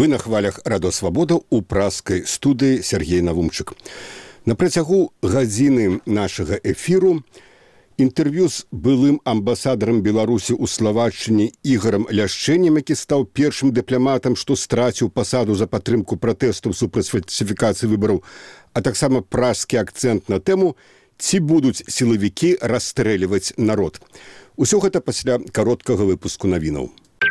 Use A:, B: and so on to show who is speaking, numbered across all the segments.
A: Вы на хвалях Радо Свабода ў праскай студыі Сергей Навумчык. На працягу гадзіны нашага эфіру інтэрв'ю з былым амбасадарам Беларусі ў Славаччыне Ігорам Ляшчэнем, які стаў першым дыпламатам, што страціў пасаду за падтрымку пратэстаў супраць фальсіфікацыі выбараў, а таксама пражскі акцэнт на тэму, ці будуць сілавікі расстрэльваць народ. Усё гэта пасля кароткага выпуску навінаў.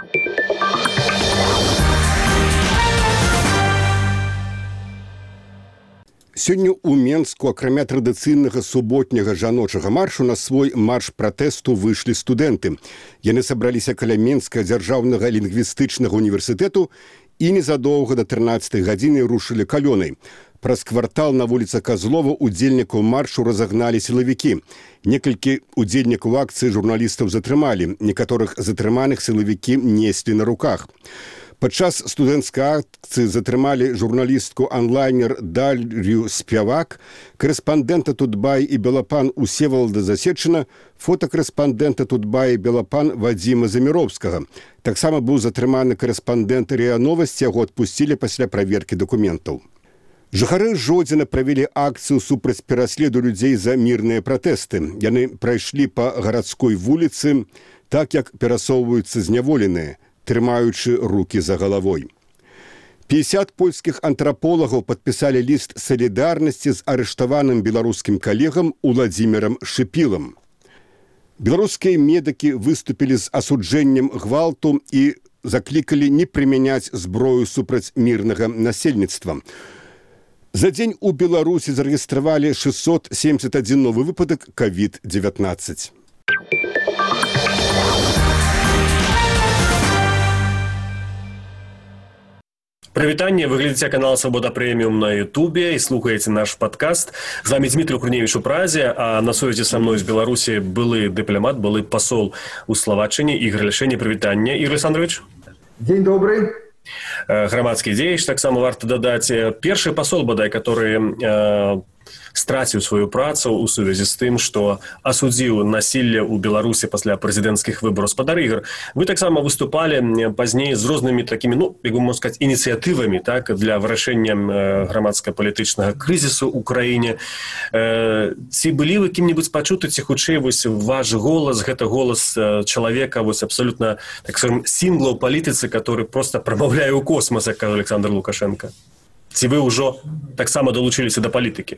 A: Сёння ў Менску, акрамя традыцыйнага суботняга жаночага маршу, на свой марш пратэсту выйшлі студэнты. Яны сабраліся каля Менскага дзяржаўнага лінгвістычнага універсітэту і незадоўга да 13-й гадзіны рушылі калёнай. Праз квартал на вуліцы Казлова удзельнікаў маршу разагналі сілавікі. Некалькі удзельнікаў акцыі журналістаў затрымалі. Некаторых затрыманых сілавікі неслі на руках. Падчас студэнцкай акцыі затрымалі журналістку онлайнер Дар'ю Спявак, корэспандэнта Тутбай і Белапан Усевалда Засечына, фотакорэспандэнта Тутбай і Белапан Вадзіма Заміровскага. Таксама быў затрыманы корэспандэнт РИА Новасці, яго адпусцілі пасля праверкі дакументаў. Жыхары Жодзіна правялі акцыю супраць пераследу людзей за мірныя пратэсты. Яны прайшлі па гарадской вуліцы, так як перасоўваюцца зняволеныя, трымаючы рукі за галавой. 50 польскіх антраполагаў падпісалі ліст салідарнасці з арыштаваным беларускім калегам Уладзімірам Шыпілам. Беларускія медыкі выступілі з асуджэннем гвалту і заклікалі не прымяняць зброю супраць мірнага насельніцтва. За дзень у Беларусі зарэгістравалі 671 новы выпадак COVID-19.
B: Прывітанне, вы глядзіце канал Свабода Прэміум на Ютубе і слухаеце наш падкаст. З вами Дмітрий Курневіч у Празе, а на сувязі са мной з Беларусі былы дыпламат, былы пасол у Славаччыне Ігор Ляшчэнь. Прывітанне, Ігор Александрович.
C: Дзень добрый.
B: Грамадскі дзеяч, таксама варта дадаць. Першы пасол, бадай, который страціў сваю працу ў сувязі з тым, што асудзіў насілле ў Беларусі пасля прэзідэнцкіх выбараў. Спадар Ігор, вы таксама выступалі пазней з рознымі такімі, як можна сказаць, ініцыятывамі, так, для вырашэння грамадска-палітычнага крызісу ў краіне. Ці былі вы кім-небудзь пачуты, ці хутчэй вось ваш голас, гэта голас чалавека, вось абсалютна, так скажем, сінгла ў палітыцы, который просто прамаўляе ў космас, як кажа Александр Лукашенко? Ці вы ўжо таксама далучыліся да палітыкі?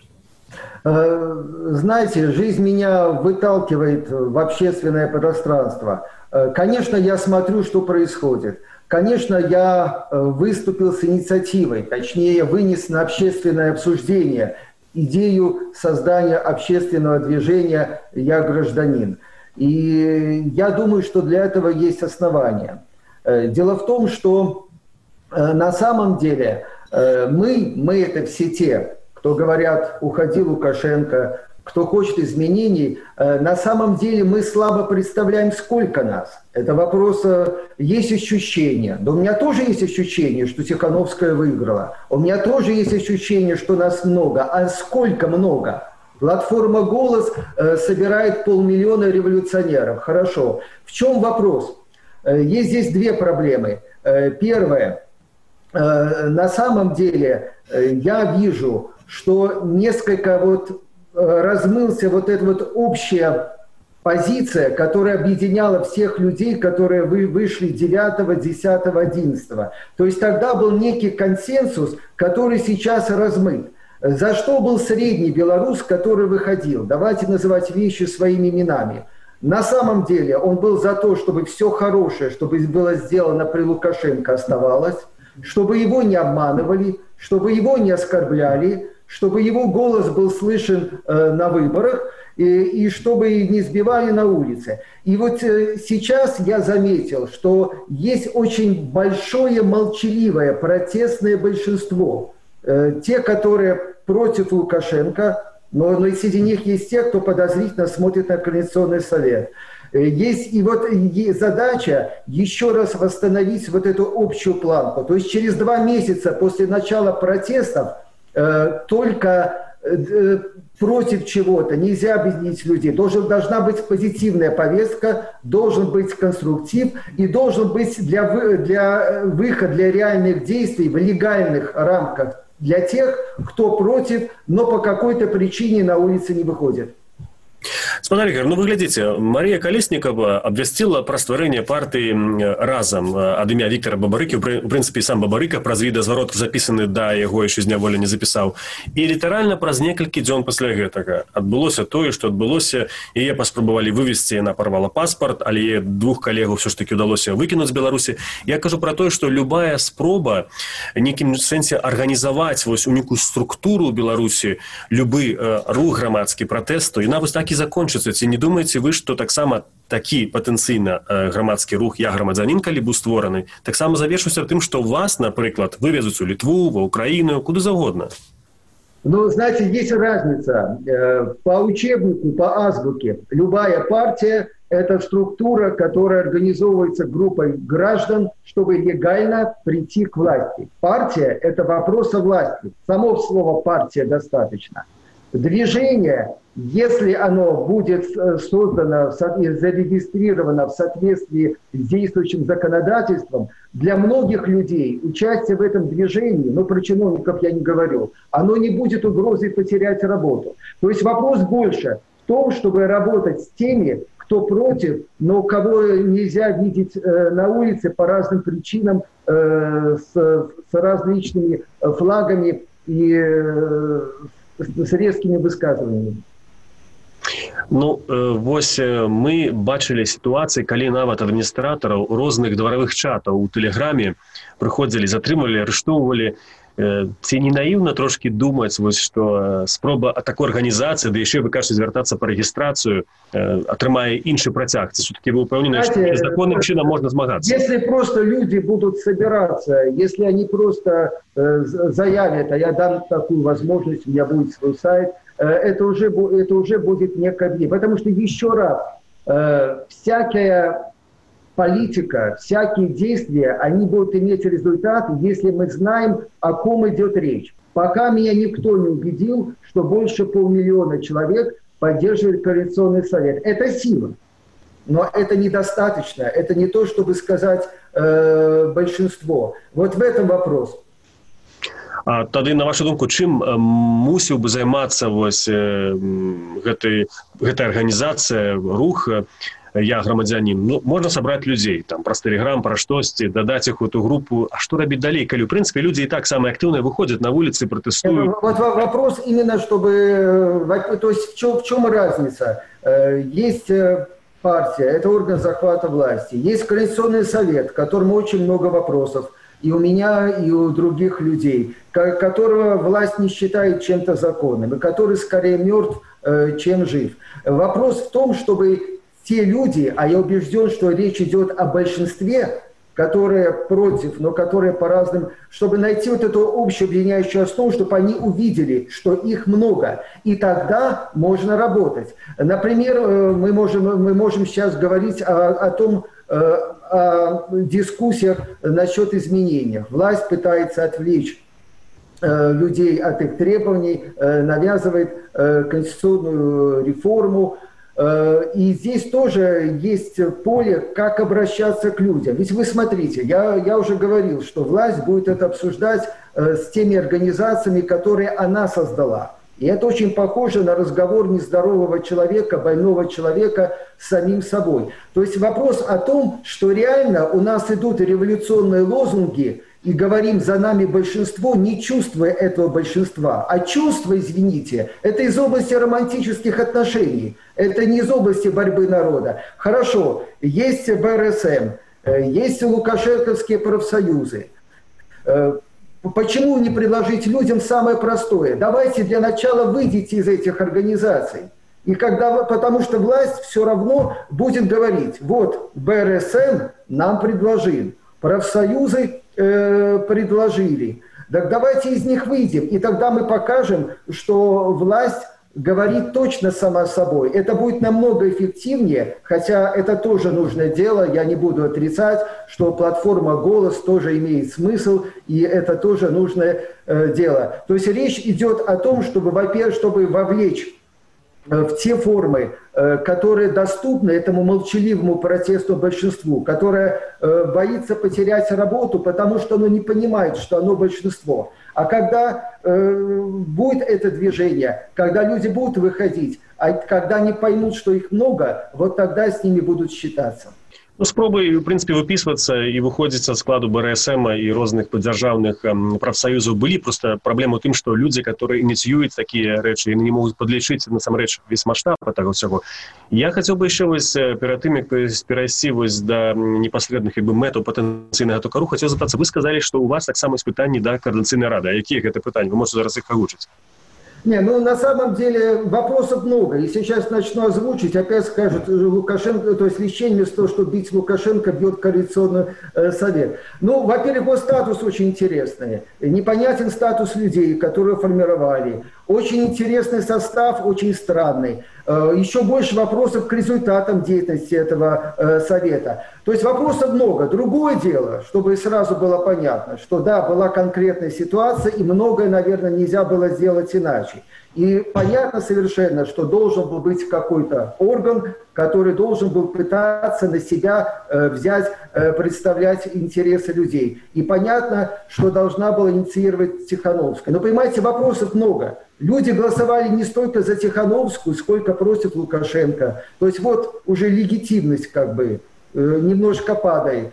C: Знаете, жизнь меня выталкивает в общественное пространство. Конечно, я смотрю, что происходит. Конечно, я выступил с инициативой, точнее, вынес на общественное обсуждение идею создания общественного движения «Я гражданин». И я думаю, что для этого есть основания. Дело в том, что на самом деле мы это все те, кто говорят, уходи Лукашенко, кто хочет изменений, на самом деле мы слабо представляем, сколько нас. Это вопрос, есть ощущение. Да у меня тоже есть ощущение, что Тихановская выиграла. У меня тоже есть ощущение, что нас много. А сколько много? Платформа «Голос» собирает 500 000 революционеров. Хорошо. В чем вопрос? Есть здесь две проблемы. Первое. На самом деле я вижу, что несколько размылся эта общая позиция, которая объединяла всех людей, которые вышли 9, 10, 11. То есть тогда был некий консенсус, который сейчас размыт. За что был средний белорус, который выходил? Давайте называть вещи своими именами. На самом деле он был за то, чтобы все хорошее, чтобы было сделано при Лукашенко, оставалось, чтобы его не обманывали, чтобы его не оскорбляли, чтобы его голос был слышен на выборах и чтобы не сбивали на улице. И вот сейчас я заметил, что есть очень большое молчаливое протестное большинство. Те, которые против Лукашенко, но среди них есть те, кто подозрительно смотрит на Координационный совет. Есть задача еще раз восстановить эту общую планку. То есть через 2 месяца после начала протестов только против чего-то, нельзя объединить людей. Должна быть позитивная повестка, должен быть конструктив и должен быть выход для реальных действий в легальных рамках для тех, кто против, но по какой-то причине на улице не выходит.
B: Спадар Ігор, ну вы глядзіце, Марія Калеснікова абвясціла пра стварэнне партыі разам ад імя Віктара Бабарыкі. У прынцыпе, сам Бабарыка праз відэазварот запісаны да яго яшчэ зняволення запісаў. І літаральна праз некалькі дзён пасля гэтага адбылося тое, што адбылося. Яе паспрабавалі вывезці, яна парвала паспарт, але яе двух калегаў ўсё ж такі ўдалося выкінуць з Беларусі. Я кажу пра тое, што любая спроба нейкім сэнсе арганізаваць вось у нейкую структуру ў Беларусі, любы рух грамадскі пратэсту, яна вось так і закончыцца. Ці не думаеце вы, што таксама такі патэнцыйна грамадскі рух «Я грамадзянін», калі быў створаны, таксама завершыўся тым, што вас, напрыклад, вывезуць у Літву, ва Украіну, куды заўгодна?
C: Ну, знаете, есть разница. По учебнику, по азбуке, любая партия – это структура, которая организовывается группой граждан, чтобы легально прийти к власти. Партия – это вопрос о власти. Само слово «партия» достаточно. Движение, если оно будет создано и зарегистрировано в соответствии с действующим законодательством, для многих людей участие в этом движении, ну про чиновников я не говорю, оно не будет угрозой потерять работу. То есть вопрос больше в том, чтобы работать с теми, кто против, но кого нельзя видеть на улице по разным причинам, с различными флагами и с резкими высказываниями.
B: Ну, вось мы бачылі сітуацыі, калі нават адміністратараў розных дваравых чатаў у тэлеграме прыходзілі, затрымалі, арыштоўвалі. Ці не наіўна трошкі думаць, вось, што спроба такой арганізацыі, да яшчэ, вы кажаце, звяртацца па рэгістрацыю, атрымае іншы працяг? Ці все-таки вы ўпэўнены, што незаконным чынам можна змагацца?
C: Если просто люди будут собираться, если они просто заявят, а я дам такую возможность, у меня будет свой сайт, это уже будет некое... Потому что, еще раз, всякая политика, всякие действия, они будут иметь результат, если мы знаем, о ком идет речь. Пока меня никто не убедил, что больше 500 000 человек поддерживает коалиционный совет. Это сила. Но это недостаточно. Это не то, чтобы сказать большинство. Вот в этом вопрос.
B: А тады, на вашу думку, чым мусіў бы займацца вось гэтай арганізацыя, рух «Я грамадзянін»? Ну, можна сабраць людзей, там, праз тэлеграм, пра штосьці, дадаць іх у эту групу. А што рабіць далей, калі, ў прынцыпе, людзі і так самыя актыўныя выходзяць на вуліцы, пратэстуюць?
C: Вот вопрос именно, чтобы... То есть в чем разница? Есть партия, это орган захвата власти. Есть Коалиционный совет, которому очень много вопросов. И у меня, и у других людей, которого власть не считает чем-то законным, и который скорее мертв, чем жив. Вопрос в том, чтобы те люди, а я убежден, что речь идет о большинстве, которые против, но которые по разным, чтобы найти вот эту общую объединяющую основу, чтобы они увидели, что их много, и тогда можно работать. Например, мы можем сейчас говорить о том, о дискуссиях насчет изменений. Власть пытается отвлечь людей от их требований, навязывает конституционную реформу. И здесь тоже есть поле, как обращаться к людям. Ведь вы смотрите, я уже говорил, что власть будет это обсуждать с теми организациями, которые она создала. И это очень похоже на разговор нездорового человека, больного человека с самим собой. То есть вопрос о том, что реально у нас идут революционные лозунги, и говорим «за нами большинство», не чувствуя этого большинства. А чувство, извините, это из области романтических отношений, это не из области борьбы народа. Хорошо, есть БРСМ, есть лукашенковские профсоюзы. Почему не предложить людям самое простое? Давайте для начала выйдите из этих организаций. И потому что власть все равно будет говорить, вот БРСМ нам предложил, профсоюзы предложили. Так давайте из них выйдем, и тогда мы покажем, что власть говорит точно сама собой. Это будет намного эффективнее, хотя это тоже нужное дело, я не буду отрицать, что платформа «Голос» тоже имеет смысл, и это тоже нужное дело. То есть речь идет о том, чтобы, во-первых, чтобы вовлечь в те формы, которые доступны этому молчаливому протесту большинству, которое боится потерять работу, потому что оно не понимает, что оно большинство. А когда будет это движение, когда люди будут выходить, а когда они поймут, что их много, вот тогда с ними будут считаться.
B: Ну, спробуй, в принципе, выписываться и выходить со складу БРСМ и разных поддержавных профсоюзов были. Просто проблема в том, что люди, которые инициируют такие речи, они не могут подлечить, насамрэч, весь масштаб этого всего. Я хотел бы еще перед тем, как перейти до непосредственных метод потенциального токару, хотел запитаться. Вы сказали, что у вас так само испытания до координационной рады. А какие это питания? Вы можете зараз их озвучить?
C: Не, ну на самом деле вопросов много. И сейчас начну озвучить, опять скажут, Лукашенко, то есть Лещень вместо того, чтобы бить Лукашенко, бьет Коалиционный совет. Ну, во-первых, его статус очень интересный. Непонятен статус людей, которые формировали. Очень интересный состав, очень странный. Еще больше вопросов к результатам деятельности этого совета. То есть вопросов много. Другое дело, чтобы сразу было понятно, что да, была конкретная ситуация, и многое, наверное, нельзя было сделать иначе. И понятно совершенно, что должен был быть какой-то орган, который должен был пытаться на себя взять, представлять интересы людей. И понятно, что должна была инициировать Тихановская. Но, понимаете, вопросов много. Люди голосовали не столько за Тихановскую, сколько против Лукашенко. То есть вот уже легитимность как бы немножко падает.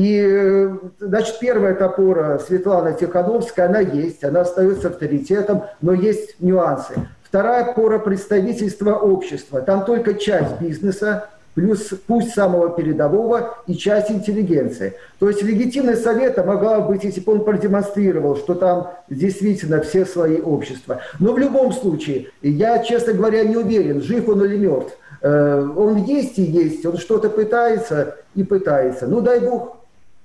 C: И, значит, первая опора Светлана Тихановская, она есть, она остается авторитетом, но есть нюансы. Вторая опора представительства общества. Там только часть бизнеса, плюс пусть самого передового и часть интеллигенции. То есть легитимность совета могла быть, если бы он продемонстрировал, что там действительно все свои общества. Но в любом случае, я, честно говоря, не уверен, жив он или мертв. Он есть и есть, он что-то пытается и пытается. Ну, дай Бог.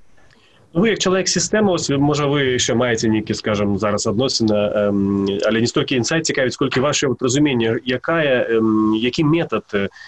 B: Ви, як чоловік системи, ось, може, ви ще маєте які, скажімо, зараз відносини, але не стільки інсайт цікавить, скільки ваше розуміння, який метод,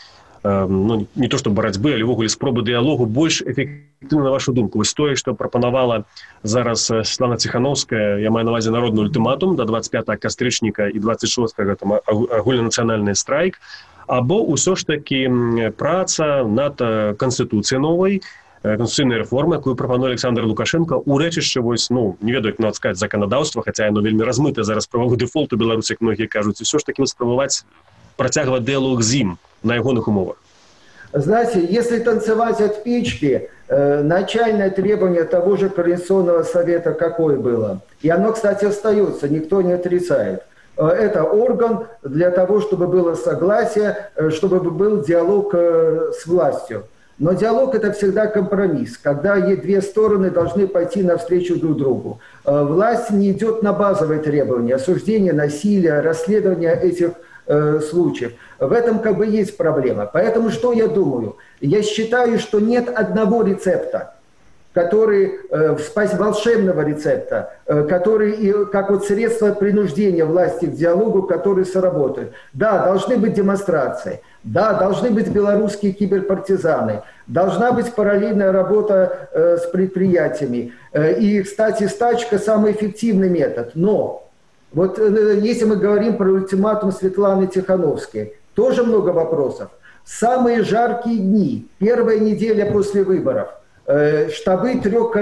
B: ну, не то, що боротьби, але вогуле спроби діалогу більш ефективно, на вашу думку? Ось той, що пропонувала зараз Світлана Тихановська, я маю на увазі народний ультиматум до 25 кастричника і 26-го там агульнонаціональний страйк, або усе ж таки праця над Конституцією новою, конституційної реформи, яку пропонує Олександр Лукашенко, уречище ось, ну, не веду, як надо сказати, законодавство, хоча воно вельми розмите зараз правовий дефолт у Білорусі, як многі кажуть, і все ж таки спробувати протягувати діалог з ним на його умовах.
C: Знаете, если танцевать от печки, начальное требование того же Координационного совета какое было? И оно, кстати, остается, никто не отрицает. Это орган для того, чтобы было согласие, чтобы был диалог с властью. Но диалог – это всегда компромисс, когда две стороны должны пойти навстречу друг другу. Власть не идет на базовые требования, осуждение насилия, расследование этих случаев. В этом как бы есть проблема. Поэтому что я думаю? Я считаю, что нет одного рецепта, который, волшебного рецепта, который, как вот средство принуждения власти к диалогу, который сработает. Да, должны быть демонстрации. Да, должны быть белорусские киберпартизаны, должна быть параллельная работа с предприятиями. И, кстати, стачка – самый эффективный метод. Но вот если мы говорим про ультиматум Светланы Тихановской, тоже много вопросов. Самые жаркие дни, первая неделя после выборов, штабы трех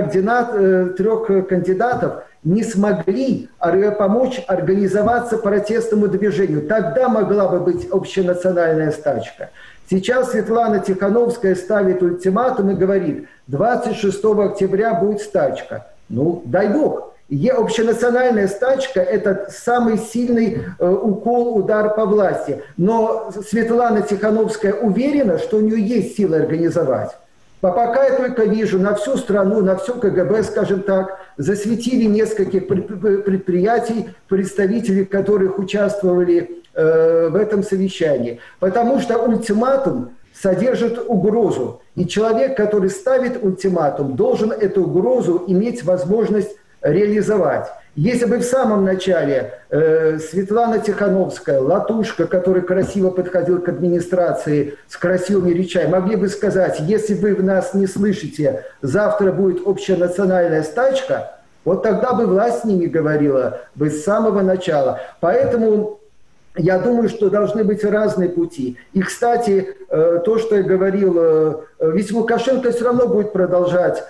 C: кандидатов не смогли помочь организоваться протестному движению. Тогда могла бы быть общенациональная стачка. Сейчас Светлана Тихановская ставит ультиматум и говорит, 26 октября будет стачка. Ну, дай бог. Общенациональная стачка – это самый сильный укол, удар по власти. Но Светлана Тихановская уверена, что у нее есть силы организовать. А пока я только вижу на всю страну, на все КГБ, скажем так, засветили нескольких предприятий, представителей которых участвовали в этом совещании. Потому что ультиматум содержит угрозу. И человек, который ставит ультиматум, должен эту угрозу иметь возможность реализовать. Если бы в самом начале Светлана Тихановская, Латушка, который красиво подходил к администрации с красивыми речами, могли бы сказать, если вы нас не слышите, завтра будет общенациональная стачка, вот тогда бы власть с ними говорила бы с самого начала. Поэтому я думаю, что должны быть разные пути. И, кстати, то, что я говорил, ведь Лукашенко все равно будет продолжать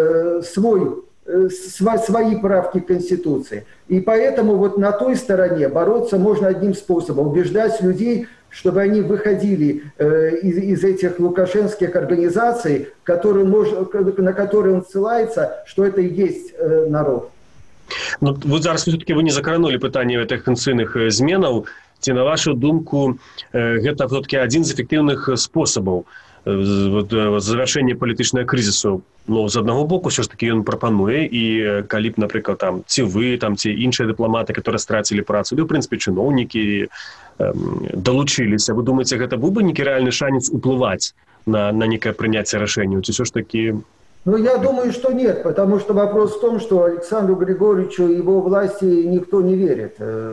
C: свои правки Конституции. И поэтому вот на той стороне бороться можно одним способом. Убеждать людей, чтобы они выходили из этих лукашенских организаций, на которые он ссылается, что это и есть народ.
B: Ну, вот зараз все-таки вы не закранули питання гэтых канцыйных зменаў. Ці, на вашу думку, гэта все-таки один з эфектыўных спосабаў завяршэння палітычнага крызісу? Ну, з аднаго боку, все ж таки ён прапануе, і калі б, напрыклад, там, ці вы, там, ці іншыя дыпламаты, которые страцілі працу, да, в прынцыпе, чыноўнікі далучыліся, вы думаеце, гэта быў бы нейкі рэальны шанец уплываць на некае прыняцце рашэнняў, ці все ж таки...
C: Ну, я думаю, что нет, потому что вопрос в том, что Александру Григорьевичу и его власти никто не верит.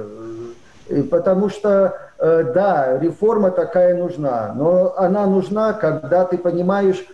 C: Потому что, да, реформа такая нужна, но она нужна, когда ты понимаешь,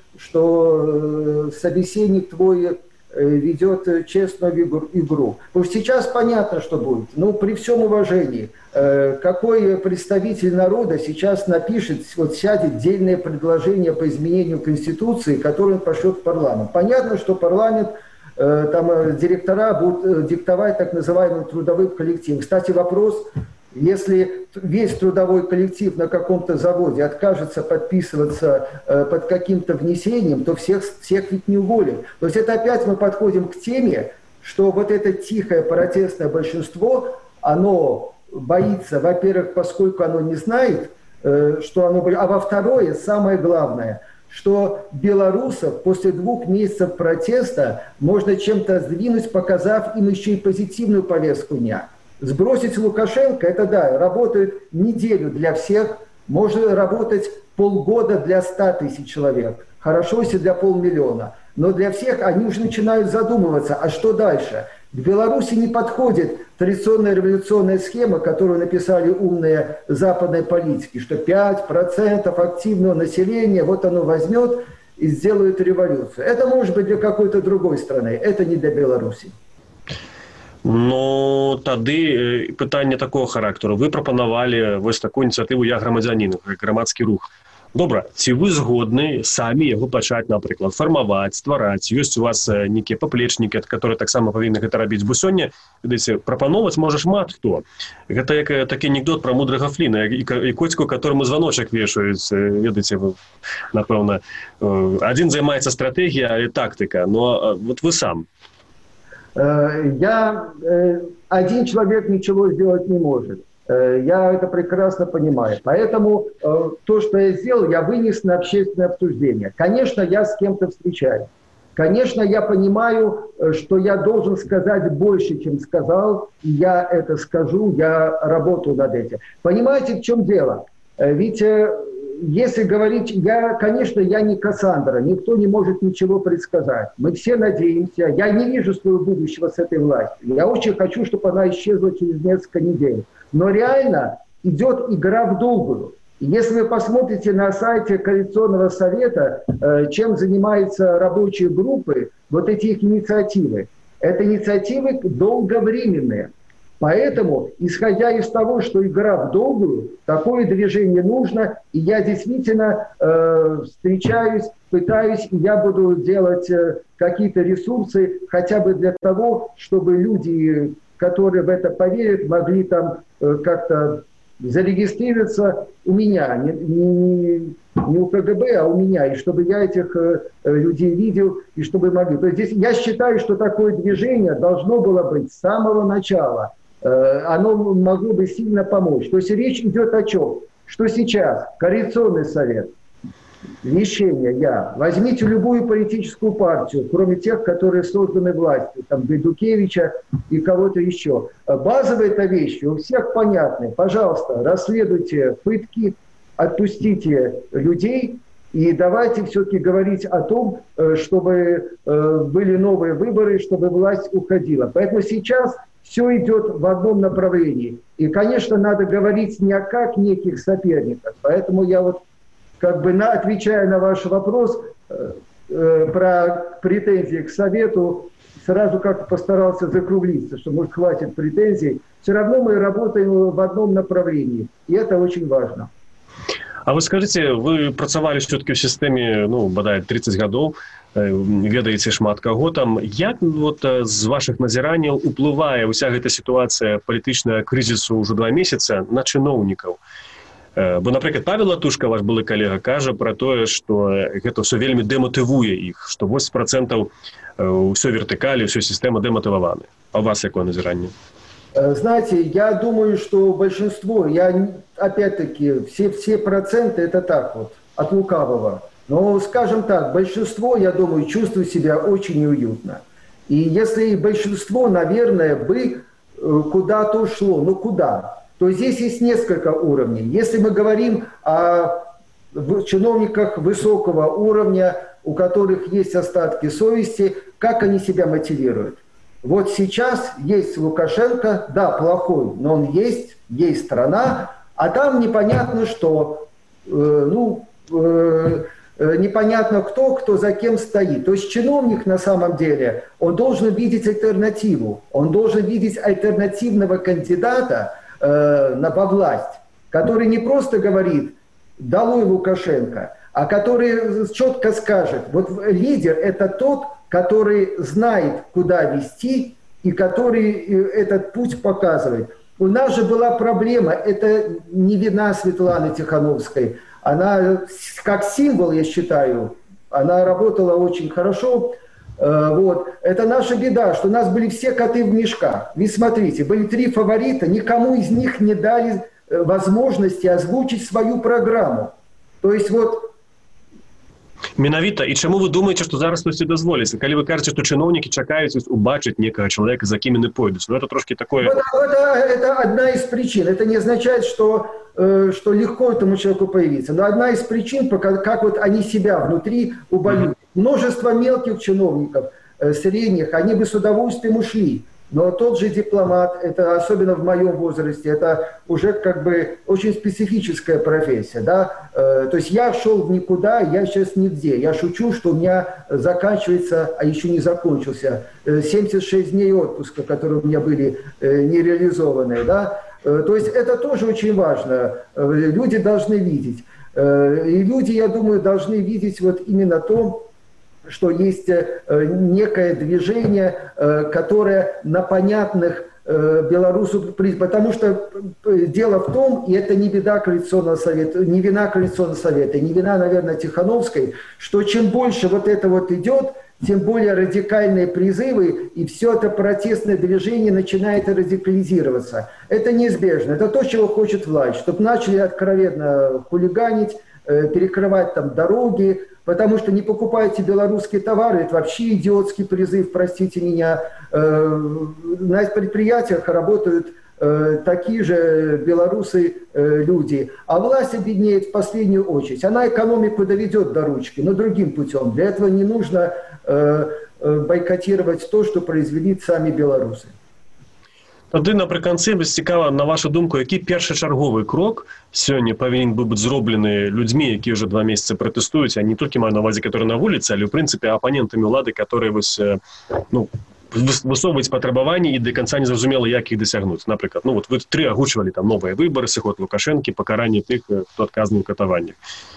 C: что собеседник твой ведет честную игру. Потому что сейчас понятно, что будет. Ну, при всем уважении, какой представитель народа сейчас напишет, вот сядет дельное предложение по изменению Конституции, которое он пошлет в парламент. Понятно, что парламент, там директора будут диктовать так называемый трудовой коллектив. Кстати, вопрос, если весь трудовой коллектив на каком-то заводе откажется подписываться под каким-то внесением, то всех ведь не уволят. То есть это опять мы подходим к теме, что вот это тихое протестное большинство, оно боится, во-первых, поскольку оно не знает, что оно... А во-вторых, самое главное, что белорусов после 2 месяцев протеста можно чем-то сдвинуть, показав им еще и позитивную повестку дня. Сбросить Лукашенко, это да, работает неделю для всех, можно работать полгода для 100 000 человек. Хорошо, если для 500 000. Но для всех они уже начинают задумываться, а что дальше? К Беларуси не подходит традиционная революционная схема, которую написали умные западные политики, что 5% активного населения, вот оно возьмет и сделает революцию. Это может быть для какой-то другой страны, это не для Беларуси.
B: Ну, тады пытанне такого характару. Вы прапанавалі вось такую ініцыятыву «Я грамадзянін», грамадскі рух. Добра, ці вы згодны самі яго пачаць, напрыклад, фармаваць, ствараць? Ёсць у вас нейкія паплечнікі, которые таксама павінны гэта рабіць? Бо сёння, ведаеце, прапановаць можа шмат хто. Гэта як такі анекдот пра мудрага фліна і коціку, которому званочак вешаюць, ведаеце, напэўна. Адзін займаецца стратэгія і тактыка, но вот вы сам.
C: Один человек ничего сделать не может. Я это прекрасно понимаю. Поэтому то, что я сделал, я вынес на общественное обсуждение. Конечно, я с кем-то встречаюсь. Конечно, я понимаю, что я должен сказать больше, чем сказал. Я это скажу, я работаю над этим. Понимаете, в чем дело? Ведь... Если говорить, конечно, я не Кассандра, никто не может ничего предсказать. Мы все надеемся. Я не вижу своего будущего с этой властью. Я очень хочу, чтобы она исчезла через несколько недель. Но реально идет игра в долгую. И если вы посмотрите на сайте Коалиционного совета, чем занимаются рабочие группы, вот эти их инициативы. Это инициативы долговременные. Поэтому, исходя из того, что игра в долгую, такое движение нужно, и я действительно встречаюсь, пытаюсь, и я буду делать какие-то ресурсы хотя бы для того, чтобы люди, которые в это поверят, могли там как-то зарегистрироваться у меня, не у КГБ, а у меня, и чтобы я этих людей видел, и чтобы могли. То есть здесь я считаю, что такое движение должно было быть с самого начала. Оно могло бы сильно помочь. То есть речь идет о чем? Что сейчас Коалиционный совет, вещение возьмите любую политическую партию, кроме тех, которые созданы властью, там Гайдукевича и кого-то еще. Базовые-то вещи у всех понятны. Пожалуйста, расследуйте пытки, отпустите людей И давайте все-таки говорить о том, чтобы были новые выборы, чтобы власть уходила. Поэтому сейчас все идет в одном направлении. И, конечно, надо говорить не как неких соперниках. Поэтому я вот как бы отвечая на ваш вопрос про претензии к Совету, сразу как постарался закруглиться, что, может, хватит претензий. Все равно мы работаем в одном направлении. И это очень важно.
B: А вы скажите, вы працавалі все-таки в сістэме, ну, бадай, 30 гадоў, ведаеце шмат каго там. Як вот, з вашых назіранняў уплывае ўся гэта сітуацыя палітычнага крызісу ўжо 2 месяца на чыноўнікаў? Бо, напрыклад, Павел Латушка, ваш былы калега, кажа пра тое, што гэта ўсё вельмі дэматывуе іх, што 80% ўсё вертыкалі, ўсё сістэма дэматываваны. А у вас якое назіранне?
C: Знаете, я думаю, что большинство, опять-таки, все проценты это так вот, от лукавого. Но, скажем так, большинство, я думаю, чувствует себя очень неуютно. И если большинство, наверное, бы куда-то ушло, ну куда? То здесь есть несколько уровней. Если мы говорим о чиновниках высокого уровня, у которых есть остатки совести, как они себя мотивируют? Вот сейчас есть Лукашенко, да, плохой, но он есть страна, а там непонятно что, непонятно кто за кем стоит. То есть чиновник на самом деле, он должен видеть альтернативу, он должен видеть альтернативного кандидата во власть, который не просто говорит «долой Лукашенко», а который четко скажет, вот лидер – это тот, который знает, куда вести, и который этот путь показывает. У нас же была проблема, это не вина Светланы Тихановской, она как символ, я считаю, она работала очень хорошо. Вот. Это наша беда, что у нас были все коты в мешках. Вы смотрите, были 3 фаворита, никому из них не дали возможности озвучить свою программу. То есть вот
B: Менавіта, і чаму вы думаеце, што зараз хтосьці дазволіць? Калі вы кажаце, што чыноўнікі чакаюць убачыць некага чалавека, за кім яны пойдуць. Ну, это трошки такое...
C: Это одна из причин. Это не означает, что легко этому человеку появиться. Но одна из причин, как вот они себя внутри убаюкают. Множество мелких чиновников, средних, они бы с удовольствием ушли. Но тот же дипломат, это особенно в моем возрасте, это уже как бы очень специфическая профессия, да. То есть я шел в никуда, я сейчас нигде. Я шучу, что у меня заканчивается, а еще не закончился, 76 дней отпуска, которые у меня были нереализованные, да. То есть это тоже очень важно. Люди должны видеть. И люди, я думаю, должны видеть вот именно то, что есть некое движение, которое на понятных белорусу... Потому что дело в том, и это не беда Коалиционного совета, не вина Коалиционного совета, не вина, наверное, Тихановской, что чем больше вот это вот идет, тем более радикальные призывы, и все это протестное движение начинает радикализироваться. Это неизбежно. Это то, чего хочет власть, чтобы начали откровенно хулиганить, перекрывать там дороги, потому что не покупайте белорусские товары, это вообще идиотский призыв, простите меня. На предприятиях работают такие же белорусы люди, а власть обеднеет в последнюю очередь. Она экономику доведет до ручки, но другим путем. Для этого не нужно бойкотировать то, что произвели сами белорусы.
B: Тады напрыканцы цікава, на вашу думку, які першачарговы крок сёння павінен быць зроблены людзьмі, якія ўжо 2 месяцы пратэстуюць, а не толькі маю на ўвазе, которые на вуліцы, але ў прынцыпе апанентамі ўлады, которые высоўваюць патрабаванні і да канца не зразумела, як іх дасягнуць. Напрыклад, вот вы 3 агучвалі там новыя выбары, сыход Лукашэнкі, пакаранне тых, хто адказны ў катаваннях.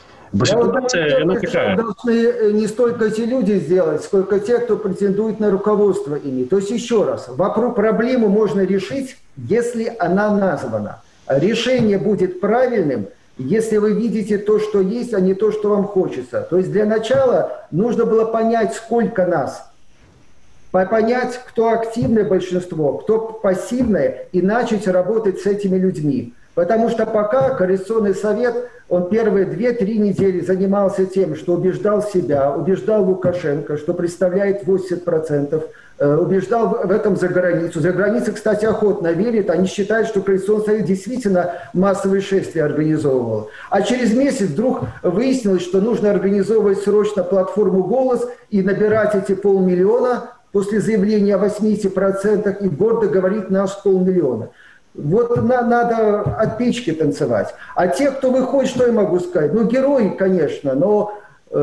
C: Должны не столько эти люди сделать, сколько те, кто претендует на руководство ими. То есть еще раз, проблему можно решить, если она названа. Решение будет правильным, если вы видите то, что есть, а не то, что вам хочется. То есть для начала нужно было понять, сколько нас. Понять, кто активное большинство, кто пассивное, и начать работать с этими людьми. Потому что пока Коалиционный совет, он первые 2-3 недели занимался тем, что убеждал себя, убеждал Лукашенко, что представляет 80% убеждал в этом за границу. За границей, кстати, охотно верит. Они считают, что Коалиционный совет действительно массовые шествия организовывал. А через месяц вдруг выяснилось, что нужно организовывать срочно платформу «Голос» и набирать эти 500 000 после заявления о 80%, и гордо говорит наш 500 000. Вот надо от печки танцевать. А те, кто выходит, что я могу сказать? Ну, герои, конечно, но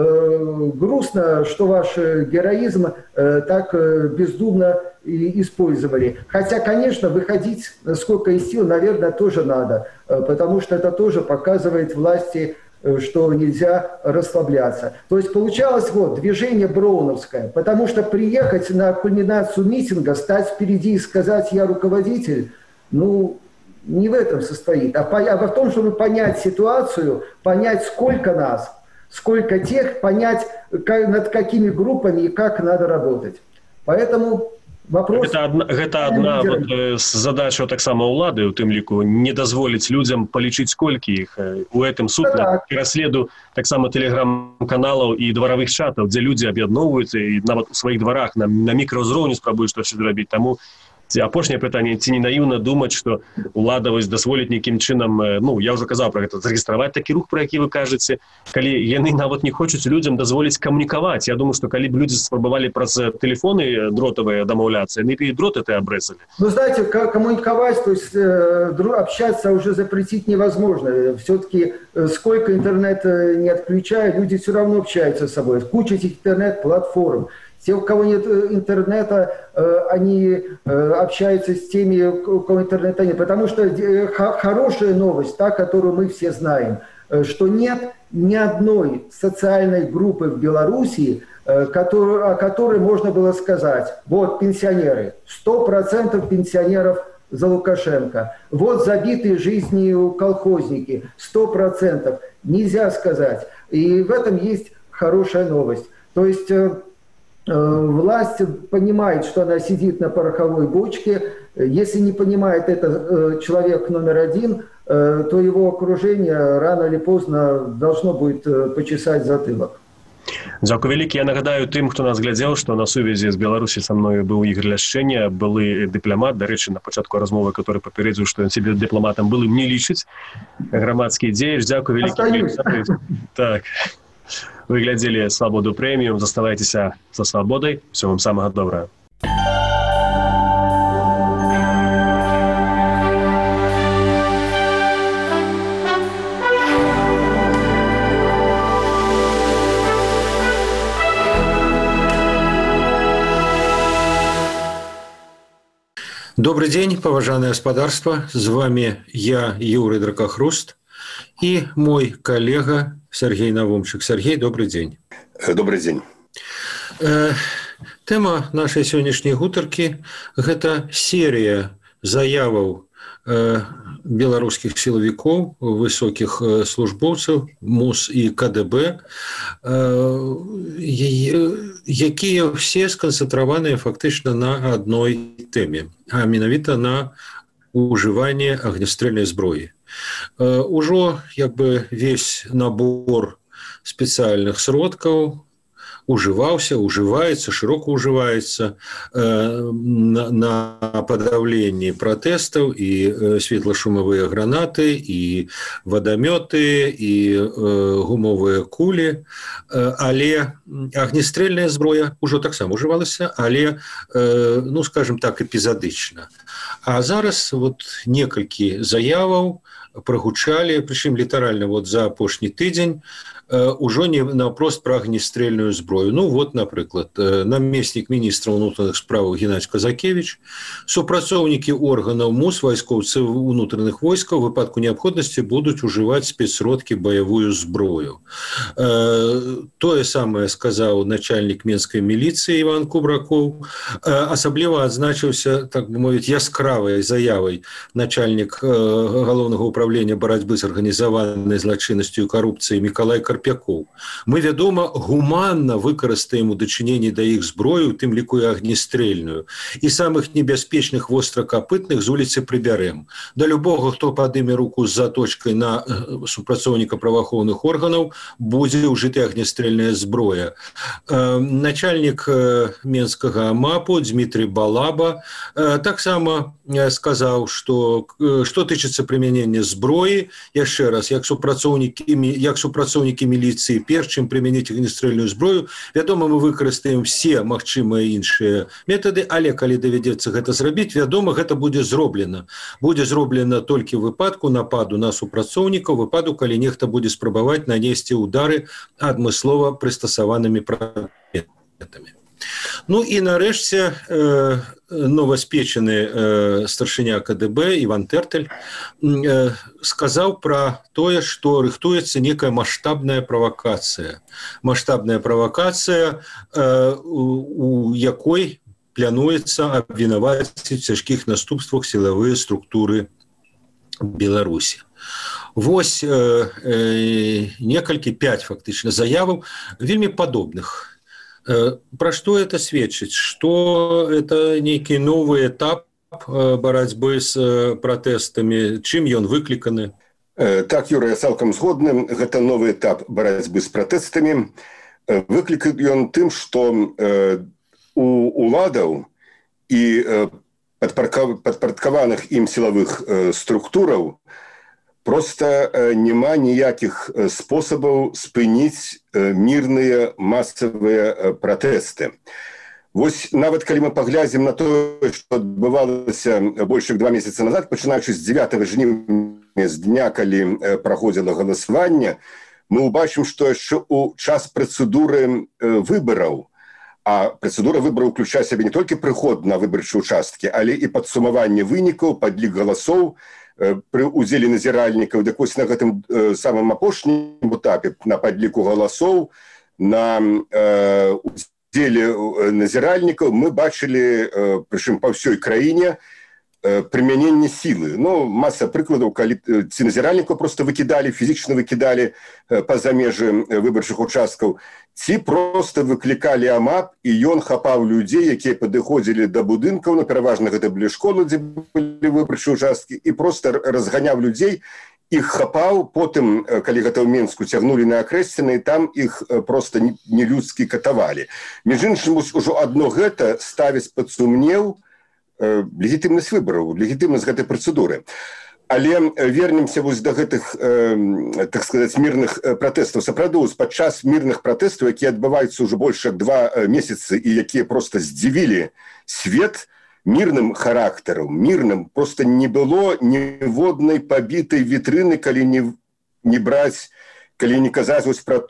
C: грустно, что ваш героизм так бездумно использовали. Хотя, конечно, выходить, сколько есть сил, наверное, тоже надо, потому что это тоже показывает власти, что нельзя расслабляться. То есть получалось вот движение броуновское, потому что приехать на кульминацию митинга, стать впереди и сказать «я руководитель», ну, не в этом состоит, а в том, чтобы понять ситуацию, понять, сколько нас, сколько тех, понять, над какими группами и как надо работать. Поэтому вопрос...
B: Гэта одна задача таксама ўлады, у тым ліку, не дазволіць людзям палічыць, колькі іх. У гэтым сутна пераследу таксама тэлеграм-каналаў і дваравых чатаў, дзе людзі аб'ядноўваюцца і нават у сваіх дварах на мікраўзроўні спрабуюць штосьці зрабіць. Таму апошняе пытанне, ці не наіўна думаць, што ўлада дазволіць нейкім чынам, ну, я ўжо казаў пра гэта, зарэгістраваць такі рух, пра які вы кажаце, калі яны нават не хочуць людзям дазволіць камунікаваць. Я думаю, што калі б людзі спрабавалі праз тэлефоны дротавыя дамаўляцца, яны б і дроты ты абрэзалі.
C: Ну, знаете, коммуниковать, то есть общаться уже запретить невозможно. Все-таки сколько интернет не отключают, люди все равно общаются с собой. Куча этих интернет-платформ. Те, у кого нет интернета, они общаются с теми, у кого интернета нет. Потому что хорошая новость, та, которую мы все знаем, что нет ни одной социальной группы в Белоруссии, о которой можно было сказать: вот пенсионеры, 100% пенсионеров за Лукашенко, вот забитые жизнью колхозники, 100%. Нельзя сказать. И в этом есть хорошая новость. То есть власть понимает, что она сидит на пороховой бочке. Если не понимает это человек номер один, то его окружение рано или поздно должно будет почесать затылок.
B: Дзякуй вялікі. Я нагадаю тым, хто нас глядзеў, што на сувязі з Беларусі са мною быў Ігор Ляшчэня, былы дыпламат. Дарэчы, на пачатку размовы, который папярэдзіў, што ён сябе дыпламатам былым не лічыць, грамадскі дзеяч. Дзякуй вялікі. Так. Вы глядзелі «Свабоду прэміум». Заставайцеся са свабодай. Всего вам самага добрага.
D: Добрый день, поважанное господарство. С вами я, Юрий Дракохруст, и мой коллега Сергей Навумчик. Сергей, добрый день.
A: Добрый день.
D: Тема нашей сегодняшней гутаркі – гэта серия заяваў беларускіх силовиков, высоких службовцев МУС и КДБ, якія все сконцентраваныя фактично на одной теме, а менавіта на уживании огнестрельной зброі. Ужо весь набор специальных сродкаў уживается, широко уживается на подавлении протестов, и светлошумовые гранаты, и водометы, и гумовые кули. Але огнестрельная зброя уже так само уживалася, але, ну, скажем так, эпизодично. А зараз вот некалькі заяваў прогучали, причем литерально вот за апошні тыдзень, ужо не напрост про огнестрельную зброю. Ну вот, напрыклад, намеснік міністра ўнутраных справаў Геннадзь Казакевич, супрацоўнікі органаў МУС, вайскоўцы ўнутраных войскаў у выпадку неабходнасці будуць ужываць спецсродкі баявую зброю. Тое самае сказаў начальнік менскай міліцыі Іван Кубракоў. Асабліва адзначыўся, так бы мовіць, яскравай заявай начальнік галоўнага управления борьбы с организованной злочинностью и коррупцией Миколай Карпяков. Мы, вядома, гуманно выкарыстаем у дачыненні да іх зброю, у тым ліку і агнестрэльную, і самых небяспечных востракапытных з улицы прыбярэм. Да любога, хто падыме руку з заточкай на супрацоўніка праваахоўных органаў, будзе ўжыта агнестрэльная зброя. Начальник Менскага АМАПу Дмитрий Балаба таксама сказаў, што тычыцца прымянення зброі, яшчэ раз, як супрацоўнікі міліцыі, перш чым прымяніць агнестрэльную зброю, вядома, мы выкарыстаем все магчымыя іншыя метады, але калі давядзецца гэта зрабіць, вядома, гэта будзе зроблена. Будзе зроблена толькі ў выпадку нападу на супрацоўнікаў, выпадку, калі нехта будзе спрабаваць нанесці ўдары адмыслова прыстасаванымі прадметамі. Ну і нарэшце новаспечаны старшыня КДБ Іван Тэртэль сказаў пра тое, што рыхтуецца некая маштабная правакацыя. Маштабная правакацыя, у якой плануецца абвінаваціць у цяжкіх наступствах сілавыя структуры Беларусі. Вось некалькі, 5 фактычна заяваў, вельмі падобных. Пра што это сведчыць? Што это нейкі новы этап барацьбы з пратэстамі? Чым ён выкліканы?
A: Так, Юра, я цалкам згодны. Гэта новы этап барацьбы з пратэстамі. Выкліканы ён тым, што у уладаў і падпарадкаваных ім сілавых структураў просто няма ніякіх спосабаў спыніць мірныя масавыя пратэсты. Вось нават калі мы паглядзім на тое, што адбывалася больш як 2 месяцы назад, пачынаючы з 9 жніўня, з дня, калі праходзіла галасаванне, мы ўбачым, што яшчэ ў час працэдуры выбараў, а працэдура выбараў уключае сябе не толькі прыход на выбарчыя участкі, але і падсумаванне вынікаў, падлік галасоў, пры удзеле назіральнікаў, дык вось на гэтым самым апошнім этапе, на падліку галасоў, на удзеле назіральнікаў мы бачылі, прычым па ўсёй краіне, прымяненне сілы. Ну, маса прыкладаў, калі ці назіральнікаў проста выкідалі, фізічна выкідалі па-за межы выбарчых участкаў, ці проста выклікалі АМАП, і ён хапаў людзей, якія падыходзілі да будынкаў, ну, пераважна гэта былі школы, дзе былі выбарчыя участкі, і проста разганяў людзей, іх хапаў, потым, калі гэта ў Менску, цягнулі на Акрэсціны, і там іх проста нелюдскі катавалі. Між іншым, ужо адно гэта ставіць пад сумнеў легітымнасць выбараў, легітымнасць гэтай працэдуры. Але вернемся вось да гэтых, так сказаць, мірных пратэстаў. Сапраўды, падчас мірных пратэстаў, якія адбываюцца ўжо больш як 2 месяцы і якія проста здзівілі свет мірным характарам, мірным, проста не было ніводнай пабітай вітрыны, калі не браць, калі не казаць вось пра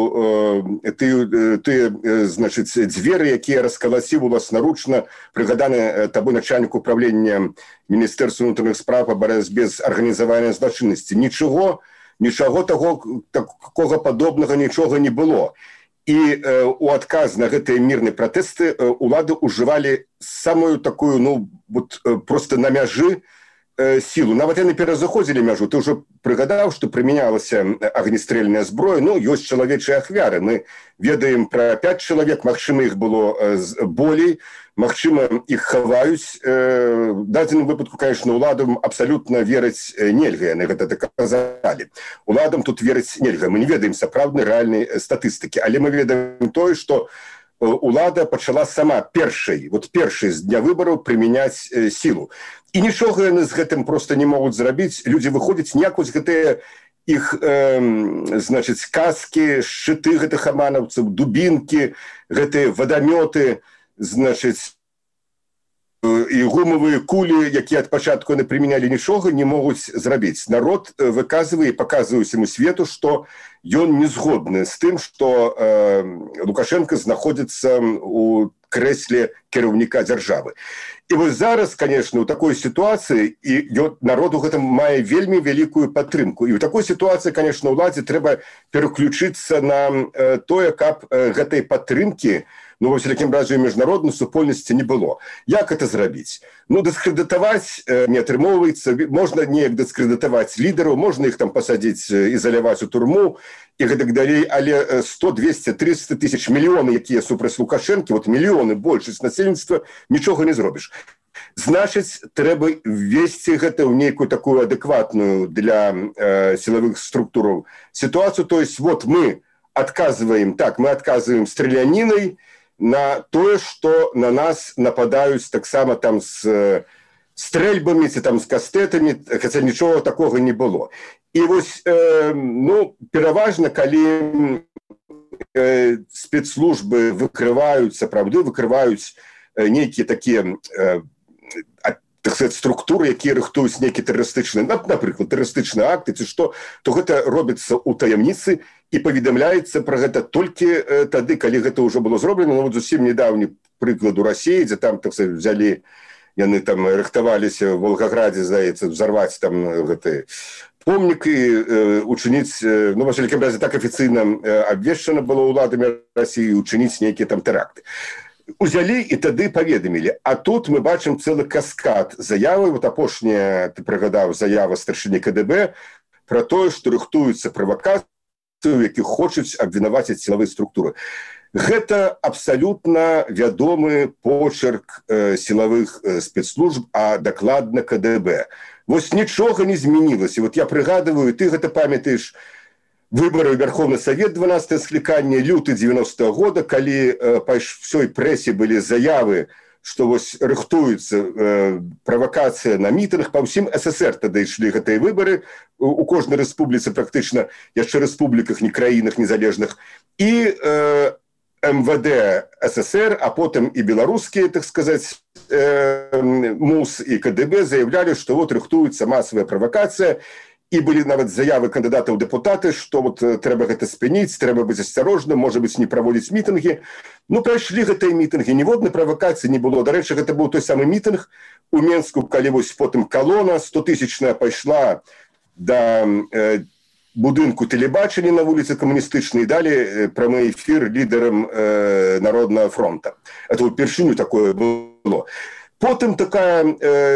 A: тыя, значыць, дзверы, якія раскалаціў уласнаручна прыгаданы табой начальнік управлення Міністэрства ўнутраных спраў па барацьбе з арганізаванай злачыннасці. Нічого такога падобнага нічога не было. І у адказ на гэтыя мірныя пратэсты улады ўжывалі самую такую, ну, проста на мяжы сілу. Нават яны перазаходзілі мяжу. Ты ўжо прыгадаў, што прымянялася агнестрэльная зброя. Ну, ёсць чалавечыя ахвяры. Мы ведаем пра 5 чалавек, магчыма, іх было болей, магчыма, іх хаваюць. Дадзеным выпадку, конечно, уладам абсалютна верыць нельга, яны гэта даказалі. Уладам тут верыць нельга. Мы не ведаем сапраўднай рэальнай статыстыкі, але мы ведаем тое, што улада пачала сама першай з дня выбараў прымяняць сілу. І нічога яны з гэтым проста не могуць зрабіць. Людзі выходзяць, ніякуць гэтыя іх, значыць, каскі, шчыты гэтых аманаўцаў, дубінкі, гэтыя вадамёты, значыць, і гумавыя кулі, якія ад пачатку не прымянялі, нічога не могуць зрабіць. Народ выказвае і паказвае ўсяму свету, што ён не згодны з тым, што Лукашенко знаходзіцца у крэсле кіраўніка дзяржавы. І вось зараз, конечно, у такой сітуацыі і народ у гэтым мае вельмі вялікую падтрымку. І ў такой сітуацыі, конечно, уладзе трэба пераключыцца на тое, каб гэтай падтрымкі, ну, во всякім разе, міжнароднай супольнасці не было. Як это зрабіць? Ну, дыскрэдытаваць не атрымоўваецца, можна неяк дыскрэдытаваць лідараў, можна іх там пасадзіць, ізаляваць у турму і гэтак далей, але 100, 200, 300 тысяч, мільёны, якія супраць Лукашэнкі, вот мільёны, большасць насельніцтва, нічога не зробіш. Значыць, трэба ввесці гэта ў нейкую такую адэкватную для сілавых структураў сітуацыю. То есть, вот мы адказваем стралянінай на тое, што на нас нападаюць таксама там з стрэльбамі ці там з кастэтамі, хаця нічога такога не было. І вось, ну, пераважна, калі спецслужбы выкрываюць, сапраўды выкрываюць нейкія такія, так сказать, структуры, якія рыхтуюць нейкі тэрарыстычны, напрыклад, тэрарыстычныя акты, ці што, то гэта робіцца ў таямніцы і паведамляецца пра гэта толькі тады, калі гэта ўжо было зроблена. Ну, вот зусім недаўні прыклад у Расіі, дзе там, так сказать, взялі, яны там рыхтаваліся в Волгограде, здаецца, взорваць там гэты помнік і учыніць, ну, во всякім разе, так афіцыйна абвешчана было ўладамі Расіі учыніць нейкія там тэракты. Узялі і тады паведамілі. А тут мы бачым цэлы каскад заявы. Вот апошняя, ты прыгадаў, заява старшыні КДБ пра тое, што рыхтуюцца правакацыі, у якіх хочуць абвінаваціць сілавыя структуры. Гэта абсалютна вядомы почерк сілавых спецслужб, а дакладна КДБ. Вось нічога не змянілася. Вот я прыгадываю, ты гэта памятаеш, выборы ў Верховны Савет 12 склікання, люты 90-го года, калі па ўсёй прэсе былі заявы, што вось рыхтуецца правакацыя на мітынг, па ўсім СССР тады ішлі гэтыя выборы, у кожнай рэспубліцы практычна, яшчэ рэспубліках, не краінах незалежных, і МВД СССР, а потым і беларускія, так сказаць, МУС і КДБ заявлялі, што вот рыхтуецца масавая правакацыя. І былі нават заявы кандыдатаў дэпутаты, што вот трэба гэта спыніць, трэба быць асцярожным, можа быць, не праводзіць мітынгі. Ну, прайшлі гэтыя мітынгі, ніводнай правакацыі не было. Дарэчы, гэта быў той самы мітынг у Менску, калі вось потым калона 100-тысячная пайшла да будынку тэлебачання на вуліцы Камуністычнай і далі прамы эфір лідарам Народнага фронта. Это ўпершыню такое было. Потым такая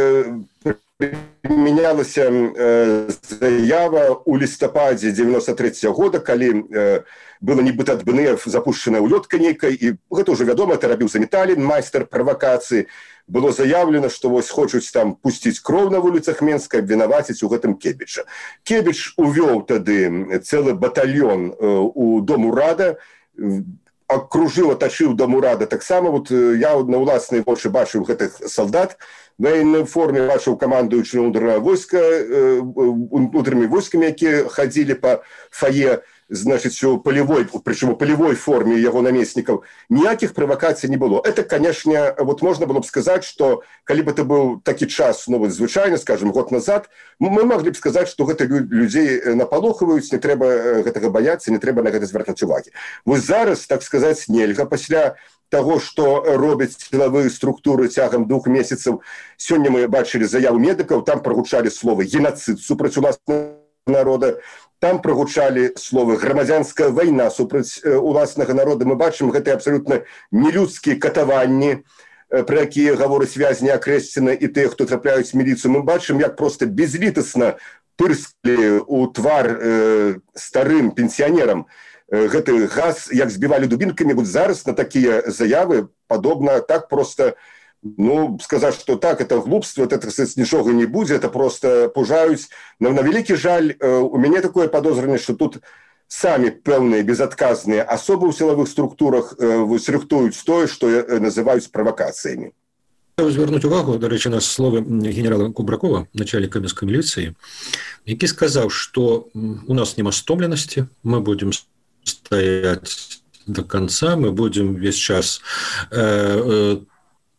A: менялася заява ў лістападзе 93-го года, калі было нібыта ад БНФ запушчаная ўлётка нейкая, і гэта ўжо вядома, это рабіў Заміталін, майстар правакацыі. Было заявлена, што вось хочуць там пусціць кроў на вуліцах Менска, абвінаваціць у гэтым Кебіча. Кебіч увёў тады цэлы батальён у Дом урада, акружыў, атачыў Дом урада таксама. Вот я на ўласныя вочы бачыў гэтых салдат, военной форме бачыў камандуючага унутранымі войскамі, якія хадзілі па фае, значыць, у полевой, причем у полевой форме яго намеснікаў. Ніякіх правакацый не было. Это, конечно, вот можно было бы сказать, что калі бы это был такі час, ну вот звычайно, скажем, год назад, мы могли бы сказать, что гэта людзей напалохваюць, не трэба гэтага баяцца, не трэба на гэта звяртаць увагі. Вось зараз, так сказать, нельга. Пасля того, што робяць сілавыя структуры цягам 2 месяцаў. Сёння мы бачылі заяву медыкаў, там прагучалі словы «геноцид» супраць уласнага народа, там прагучалі словы «грамадзянская вайна» супраць уласнага народа. Мы бачым гэтыя абсалютна нелюдскія катаванні, пра якія гавораць вязні акрэсціна і тыя, хто трапляюць міліцыю. Мы бачым, як проста безлітасна пырскалі ў твар старым пенсіянерам гэты газ, як збівалі дубінкамі. Вот зараз на такія заявы падобна так просто, ну, сказаць, што так, это глупство, это, кстати, нічога не будзе, это просто пужаюць. На вялікі жаль, у мяне такое падозранне, што тут самі пэўныя безадказныя асобы ў сілавых структурах рыхтуюць тое, што называюць правакацыямі.
D: Звярнуць увагу, дарэчы, на словы генерала Кубракова, начальніка мясцовай міліцыі, які сказаў, што у нас няма стомленасці, мы будзем стаять до конца, мы будем весь час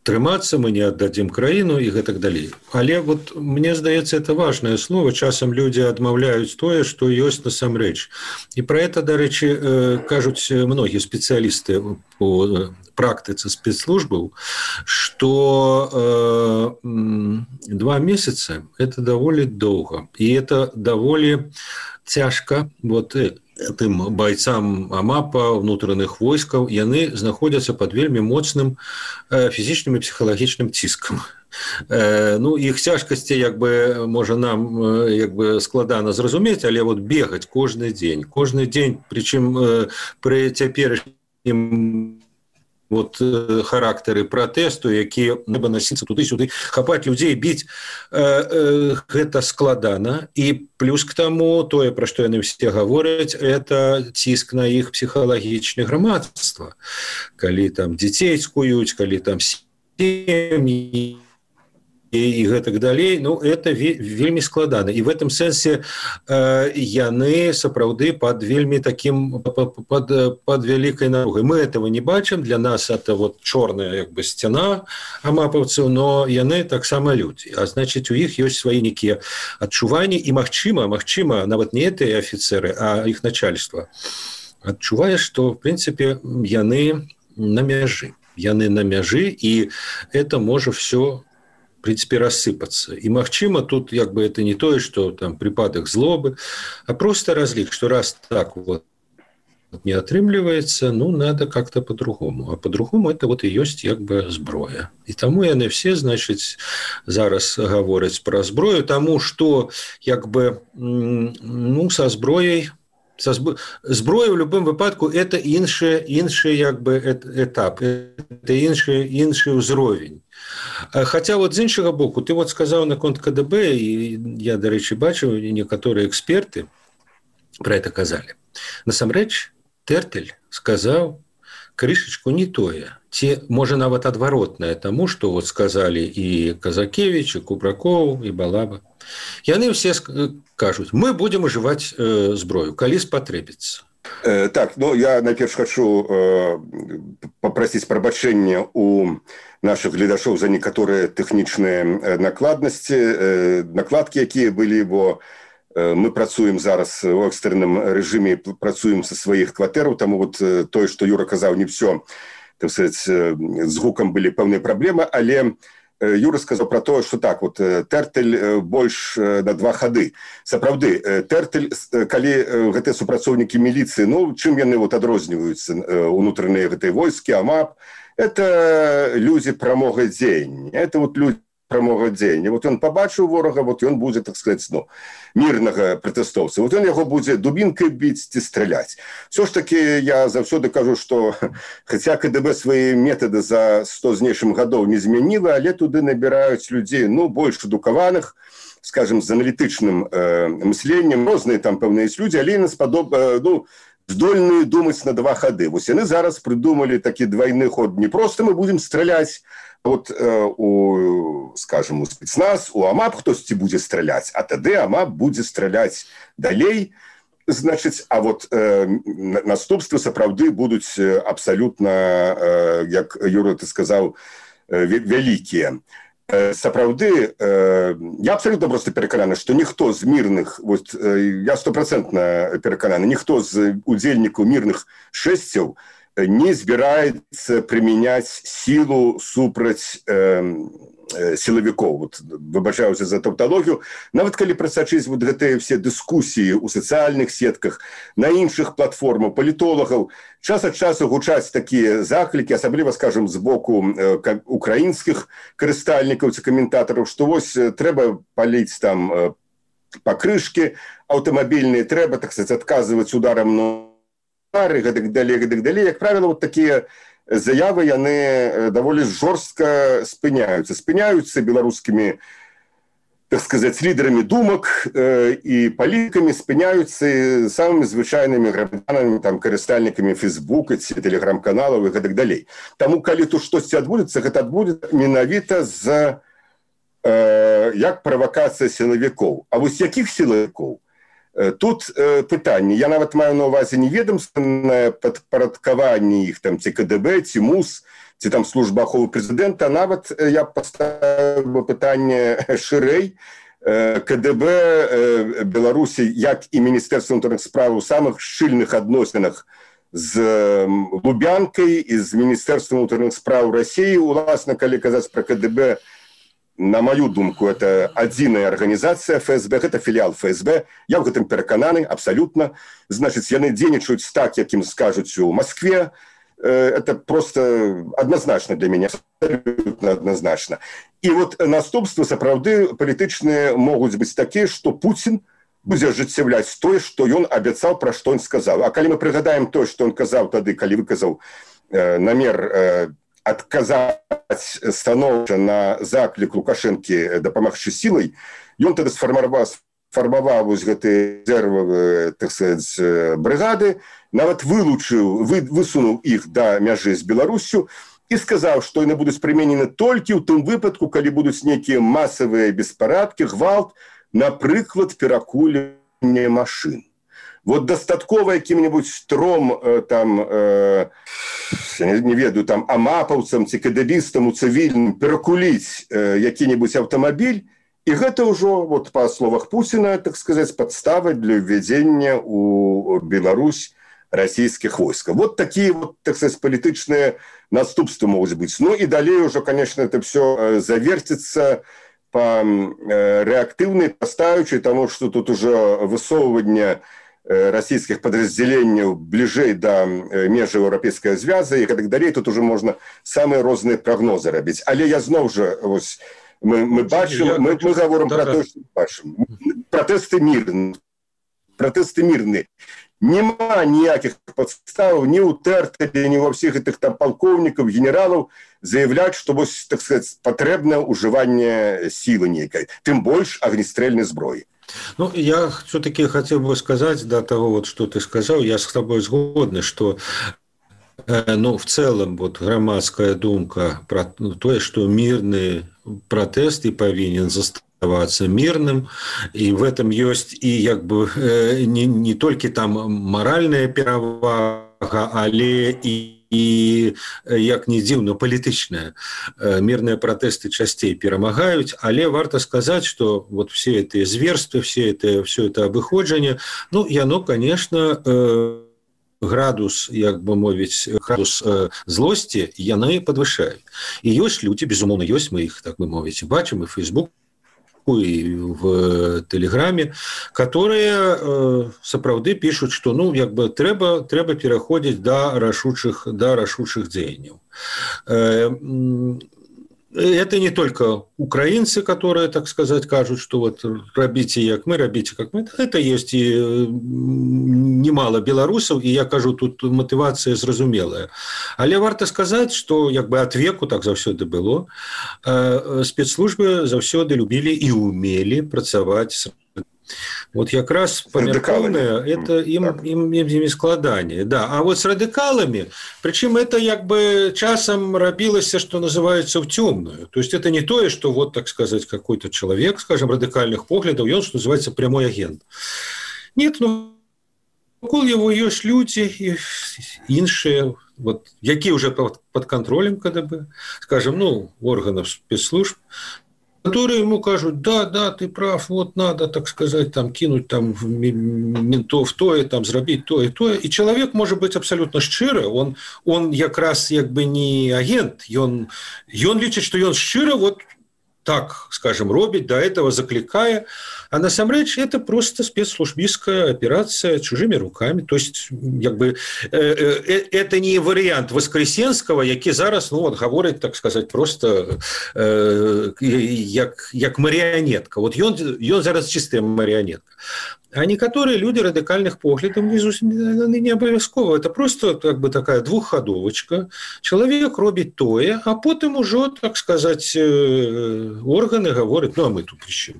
D: трымацца, мы не аддадзім краіну і гэтак далей. Але вот мне здаецца, это важное слово. Часам людзі адмаўляюць тое, што ёсць насамрэч. І пра это, дарэчы, кажуць многія спецыялісты по практыцы спецслужбаў, што 2 месяца – это даволі доўга. І это даволі цяжка вот тым байцам АМАПа, унутраных войскаў, яны знаходзяцца пад вельмі моцным фізічным і псіхалагічным ціскам. Ну, іх цяжкасці, як бы, можа, нам як бы складана зразумець, але вот бегаць кожны дзень, прычым пры цяперашнім вот характары пратэсту, якія неба насіцца туды-сюды, хапаць людзей, біць, гэта складана. І плюс к таму, тое, пра што яны ўсе гавораць, это ціск на іх псіхалагічнае грамадства. Калі там дзяцей скуюць, калі там сем'і, і гэтак далей, ну, это вельмі складана. І в этом сэнсе яны сапраўды пад вельмі таким, пад вялікай напругай. Мы этого не бачым, для нас это вот чорная як бы сцяна амапаўцаў, но яны таксама людзі. А значыць, у іх ёсць свае нейкія адчуванні, і магчыма, нават не гэтыя афіцеры, а іх начальства адчувае, што, в прынцыпе, яны на мяжы. І это можа все в принципе, рассыпаться. И, магчыма, тут як бы это не то, что там припадок злобы, а просто разлик, что раз так вот не атрымліваецца, ну, надо как-то по-другому. А по-другому это вот и есть як бы зброя. И тому яны все, значит, зараз гавораць про зброю, тому что як бы, ну, со зброей, зброя в любым выпадку это іншы як бы этап, это іншы ўзровень. Хаця вот з іншага боку, ты вот сказаў наконт КДБ, і я, дарэчы, бачыў, некаторыя эксперты про это казалі. Насамрэч, Тэртель сказаў крышачку не тое, ці, можа, нават адваротнае таму, што вот сказалі і Казакевіч, і Кубракоў, і Балаба. Яны все кажуць, мы будем уживать зброю, калі спатрэбіцца.
A: Так, ну, я найперш хочу попросить прабачэння у наших гледашоў за некаторыя тэхнічныя накладкі, якія былі, бо мы працуем зараз у экстрэнным рэжыме, працуем са сваіх кватэраў, таму вот тое, што Юра казаў, не все, так сказать, з гукам былі пэўныя праблемы, але Юра сказаў про то, что так, вот Тэртель больш на 2 хады. Сапраўды, Тэртель, калі гэтыя супрацоўнікі міліцыі, ну, чым яны вот адрозніваюцца, унутраныя гэтай войскі, АМАП, это люди прамога дзеяння. Это вот люди прамога дзеяння. Вот ён побачыў ворага, вот ён будзе, так сказать, ну, мирнага пратэстоўца. Вот ён яго будзе дубінкай біць ці страляць. Все ж таки я заўсёды кажу, что хотя КДБ свои методы за 100 з нейшым гадоў не змяніла, але туды набіраюць людзей, ну, больш адукаваных, скажем, з аналітычным мысленнем, розныя там пэўныя людзі, але ну, здольныя думаць на 2 хады. Вось яны зараз придумали такі двойны ход. Не просто мы будем страляць, вот скажем, у спецназ, у АМАП хтосьці будзе страляць, а тады АМАП будзе страляць далей, значыць, а вот наступствы сапраўды будуць абсалютна, як Юра, ты сказаў, вялікія. Сапраўды, я абсолютно просто перакананы, што ніхто з мірных, вот, я 100% перакананы, ніхто з удзельнікаў мірных шэсцяў не збіраецца прымяняць сілу супраць сілавікоў. Вот, выбачаюся за тавталогію. Нават калі прасачыць вот гэтыя все дыскусіі ў сацыяльных сетках, на іншых платформах, палітолагаў, час ад часу гучаць такія заклікі, асабліва, скажем, з боку украінскіх карыстальнікаў ці каментатараў, што вось трэба паліць там пакрышкі аўтамабільныя, трэба, так сказать, адказваць ударам на гэтак далей. Як правіла, вот такія заявы, яны даволі жорстка спыняюцца беларускімі, так сказать, лідарамі думак і палітыкамі, спыняюцца самымі звычайнымі грамадзянамі, там, карыстальнікамі Фейсбука ці тэлеграм-каналаў і гэтак далей. Таму, калі тут штосьці адбудзецца, гэта адбудзецца менавіта з як правакацыя сілавікоў. А вось якіх сілавікоў? Тут пытанне. Я нават маю на ўвазе не ведомственное падпарадкаванне іх, там, ці КДБ, ці МУС, ці там служба аховы прэзідэнта, нават я паставіў пытанне шырэй. КДБ Беларусі, як і Міністэрства ўнутраных спраў у самых шчыльных адносінах з Лубянкай і з Міністэрствам унутраных спраў Расіі. Уласна, калі казаць пра КДБ, на маю думку, это адзіная арганізацыя ФСБ, гэта філіал ФСБ. Я ў гэтым перакананы, абсалютна. Значыць, яны дзейнічаюць так, як ім скажуць у Маскве. Это просто однозначно для меня, абсолютно однозначно. И вот наступствы сапраўды палітычныя могуць быць такія, што Путін будзе ажыццяўляць тое, што ён абяцаў, пра што ён сказаў. А калі мы прыгадаем тое, што ён казаў тады, калі выказаў намер адказаць станоўча на заклік Лукашэнкі дапамагчы сілай, ён тады сфармаваў вось гэтыя рэзервавыя, так сказаць, брыгады, нават высунуў іх да мяжы з Беларусю і сказаў, што яны будуць прыменены толькі ў тым выпадку, калі будуць нейкія масавыя беспарадкі, гвалт, напрыклад, перакульванне машын. Вот дастаткова якім-небудзь тром, там, не ведаю, там, амапаўцам ці кадабістам у цывільным перакуліць які-небудзь аўтамабіль, і гэта ўжо, вот, па словах Пуціна, так сказаць, падстава для ўвядзення ў Беларусь расійскіх войскаў. Вот такие, вот, так сказать, палітычныя наступствы могуць быць. Ну і далей уже, конечно, это все завертится по реактивной поставочной, потому что тут уже высовывание российских подразделений ближей до межи Европейского звяза, и так далее, тут уже можно самые разные прогнозы робить. Але я знов же, ось, мы бачим, мы говорим про то, что бачим. Протесты мирные. Нема ніяких подстав ні у Тертелі, ні во всіх этих там полковників, генералів заявляють, що ось, так сказати, потрібне уживання сили ніякої, тим більше огнестрільної зброї.
D: Ну, я все-таки хотел бы сказать, до того, вот, что ты сказал, я с тобой сгоден, что ну, в целом вот, громадская думка про то, что мирный протест и повинен оставаться мирным, и в этом есть и как бы не только там моральная перевага, але и як не дзіўна, палітычная. Мирные протесты частей перамагаюць, але варта сказать, что вот все эти зверства, все это обыходжанне, ну, яно, конечно, градус, як бы мовіць, градус злости яны подвышаюць. И ёсць люди, безумоўно, ёсць, мы их, так бы мовіць, бачым, и в Facebook, и в Телеграме, которые сапраўды пишут, что ну, як бы, трэба пераходзіць да рашучых дзеянняў. Это не только украинцы, которые, так сказать, кажут, что вот робите как мы. Это есть и немало белорусов, и я кажу, тут мотивация зразумелая. Але варта сказать, что як бы от веку так заўсёды было, спецслужбы заўсёды любили и умели працаваць с вот как раз померкованное, это им складание. Да. А вот с радикалами, причем это как бы часом робилось, что называется, в темную. То есть это не то, что вот, так сказать, какой-то человек, скажем, радикальных поглядов, и он, что называется, прямой агент. Нет, ну, вокруг его есть люди и іншие, вот, які уже под контролем КДБ, скажем, ну, органов спецслужб, которые ему кажут, да, ты прав, вот надо, так сказать, там, кинуть там, ментов тое, там, зрабіць тое. И человек может быть абсолютно шчыры, он как раз как бы не агент, он лічыць, что он шчыра вот так, скажем, робіць, до этого закликая, а насамрэч это просто спецслужбистская операция чужими руками. То есть, как бы, это не вариант Воскресенского, які зараз, ну, вот, говорить, так сказать, просто як марионетка. Вот он зараз чистая марионетка. А некоторые люди радикальных поглядов не обовязково. Это просто как бы такая двухходовочка. Человек робить тое, а потом уже, так сказать, органы говорят, ну, а мы тут еще.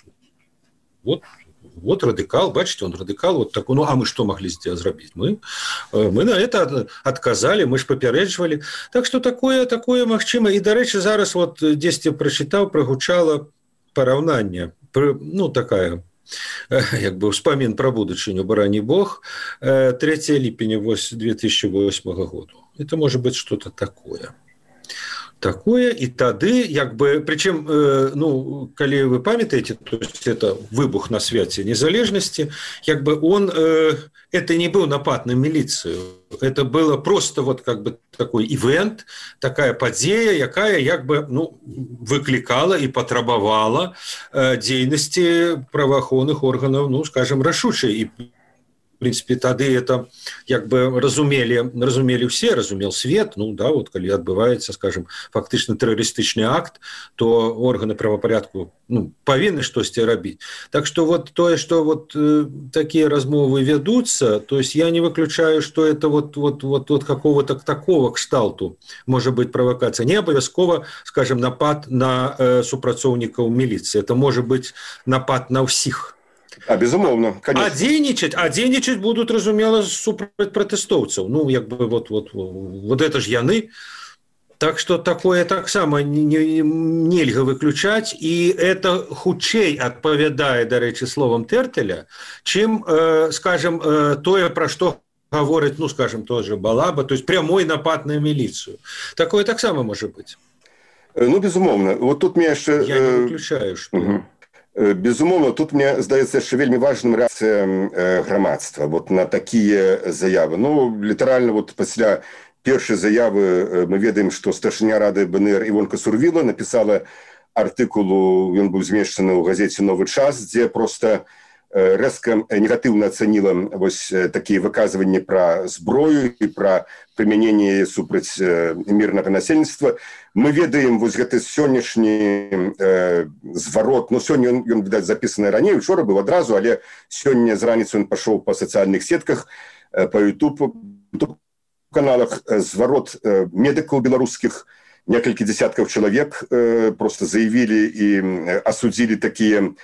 D: Вот радикал, бачите, он радикал, вот такой, ну, а мы что могли зрабіць? Мы на это отказали, мы ж папярэджвалі. Так что такое магчыма. И, до речи, зараз вот дзесьці прочитал, прогучало параўнанне, ну, такая, як бы ўспамін пра будучыню, барані бог, 3 ліпеня 2008 года. Это может быть что-то такое. такое, и тады як бы причем ну калі вы памятаете, то есть это выбух на свяце незалежности, як бы он это не был напад на милицию, это было просто вот как бы такой ивент, такая падзея, якая як бы ну выкликала и патрабавала дзейнасці праваахоўных органов, ну скажем, рашучай, и в принципе тады это як бы разумели все, разумел свет, ну да, вот калі адбываецца, скажем, фактычна тэрарыстычны акт, то органы правапорядку ну павінны штосьці рабіць. Так что вот тое, что вот такие размовы ведутся, то есть я не выключаю, что это вот какого-то такого кшталту может быть провокация. Не абавязкова, скажем, напад на супрацоўнікаў милиции, это может быть напад на ўсіх.
A: Безумоўно, конечно.
D: А дзейнічаць будут, разумела, супраць пратэстоўцаў. Ну, як бы вот это ж яны. Так что такое таксама нельга выключаць, і это хутчэй адпавядае, дарэчы, словам Тэртэля, чым, скажем, тое, пра што гаворыць, ну, скажем, тоже Балаба, то есть прямой напад на милицию. Такое таксама можа быць.
A: Ну, безумоўна. Вот тут мне яшчэ...
D: Я не выключаю, што...
A: Безумоўна, тут мне здаецца яшчэ вельмі важным рэакцыя грамадства вот на такія заявы. Ну, літаральна вот пасля першай заявы мы ведаем, што старшыня рады БНР Івонка Сурвіла напісала артыкулу, ён быў змешчаны ў газеце «Новы час», дзе проста рэзка негатыўна ацаніла вось такія выказванні пра зброю і пра прымяненне супраць мірнага насельніцтва. Мы ведаем вось гэты сённяшні зварот, ну сёння ён відаць запісаны раней, учора быў адразу, але сёння з раніцы ён пашоў па сацыяльных сетках, па YouTube каналах, зварот медыкаў беларускіх, некалькі дзесяткаў чалавек просто заявілі і асудзілі такія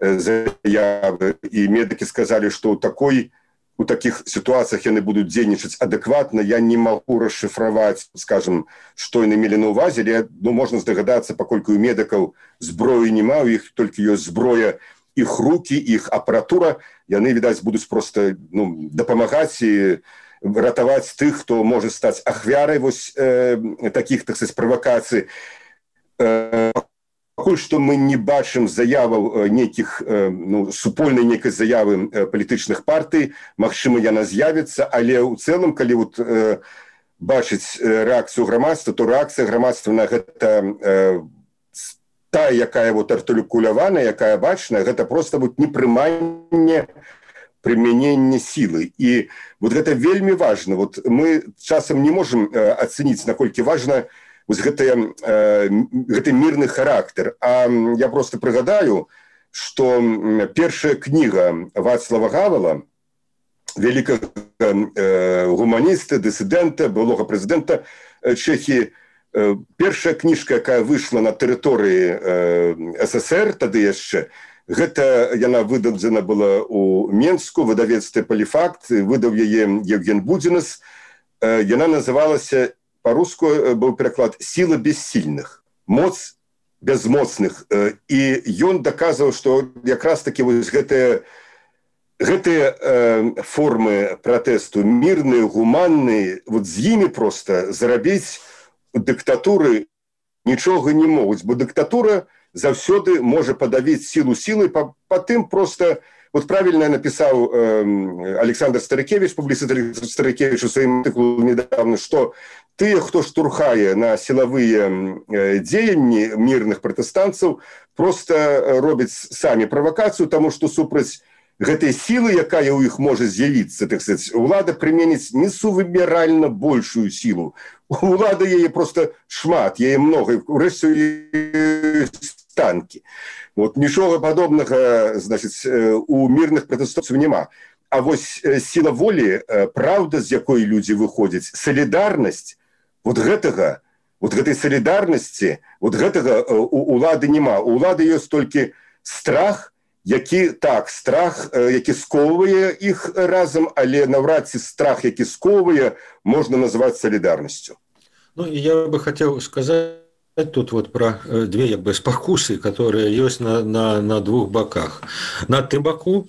A: заявы, и медики сказали, что у таких ситуациях яны будут дзейнічаць адэкватна. Я не могу расшифровать, скажем, что яны мелі на увазе, але ну, можно здагадацца, паколькі у медикаў зброі няма, у іх толькі ёсць зброя, іх руки, іх апаратура, яны, відаць, будуць просто ну, дапамагаць і ратаваць тых, хто можа стаць ахвярай вось таких, так сказать, правакацый. Пакуль што мы не бачым заяваў нейкіх ну, супольнай нейкай заявы палітычных партый, магчыма, яна з'явіцца, але ў цэлым, калі вот, бачыць рэакцыю грамадства, то рэакцыя грамадства на гэта тая, якая вот артыкуляваная, якая бачная, гэта проста вот непрыманне прымянення сілы. І вот гэта вельмі важна. Вот мы часам не можам ацэніць, наколькі важна вось гэты мірны характар. А я просто прыгадаю, што першая кніга Вацлава Гавала, вялікага гуманіста, дысідэнта, былога прэзідэнта Чэхіі, першая кніжка, якая выйшла на тэрыторыі СССР, тады яшчэ, гэта яна выдадзена была ў Менску, выдавецтве «Поліфакт», выдаў яе Евген Будзінас. Яна называлася, по-руску был переклад «Сила бессильных», «Моц безмоцных». И ён доказывал, что как раз-таки вот гэтыя формы протесту мирные, гуманные, вот з імі просто зарабіць дыктатуры нічога не могуць, бо дыктатура заўсёды можа падавіць сілу сілай, па тым просто... Вот правильно написал Александр Старыкевич, публицист Старыкевич, в своем артикуле недавно, что тыя, хто штурхае на силовые дзеянні мирных протестанцаў, просто робяць самі правакацыю, тому что супраць гэтай силы, якая у іх можа з'явіцца, так сказать, улада прыменіць несувымеральна большую силу. Улада яе просто шмат, яе много, урэшце танки. Вот нічога падобнага, значит, у мирных протестантцаў няма. А вось сила волі, правда, з якой людзі выходзяць, солідарнасць, вот гэтай солідарнасці, вот гэтага у улады няма. У улады ёсць толькі страх, які сковывае іх разам, але наўрад ці страх, які сковывае, можна назваць солідарнасцю.
D: Ну, я бы хотел сказать тут вот про две как бы спакусы, которые есть на двух боках. На тым боку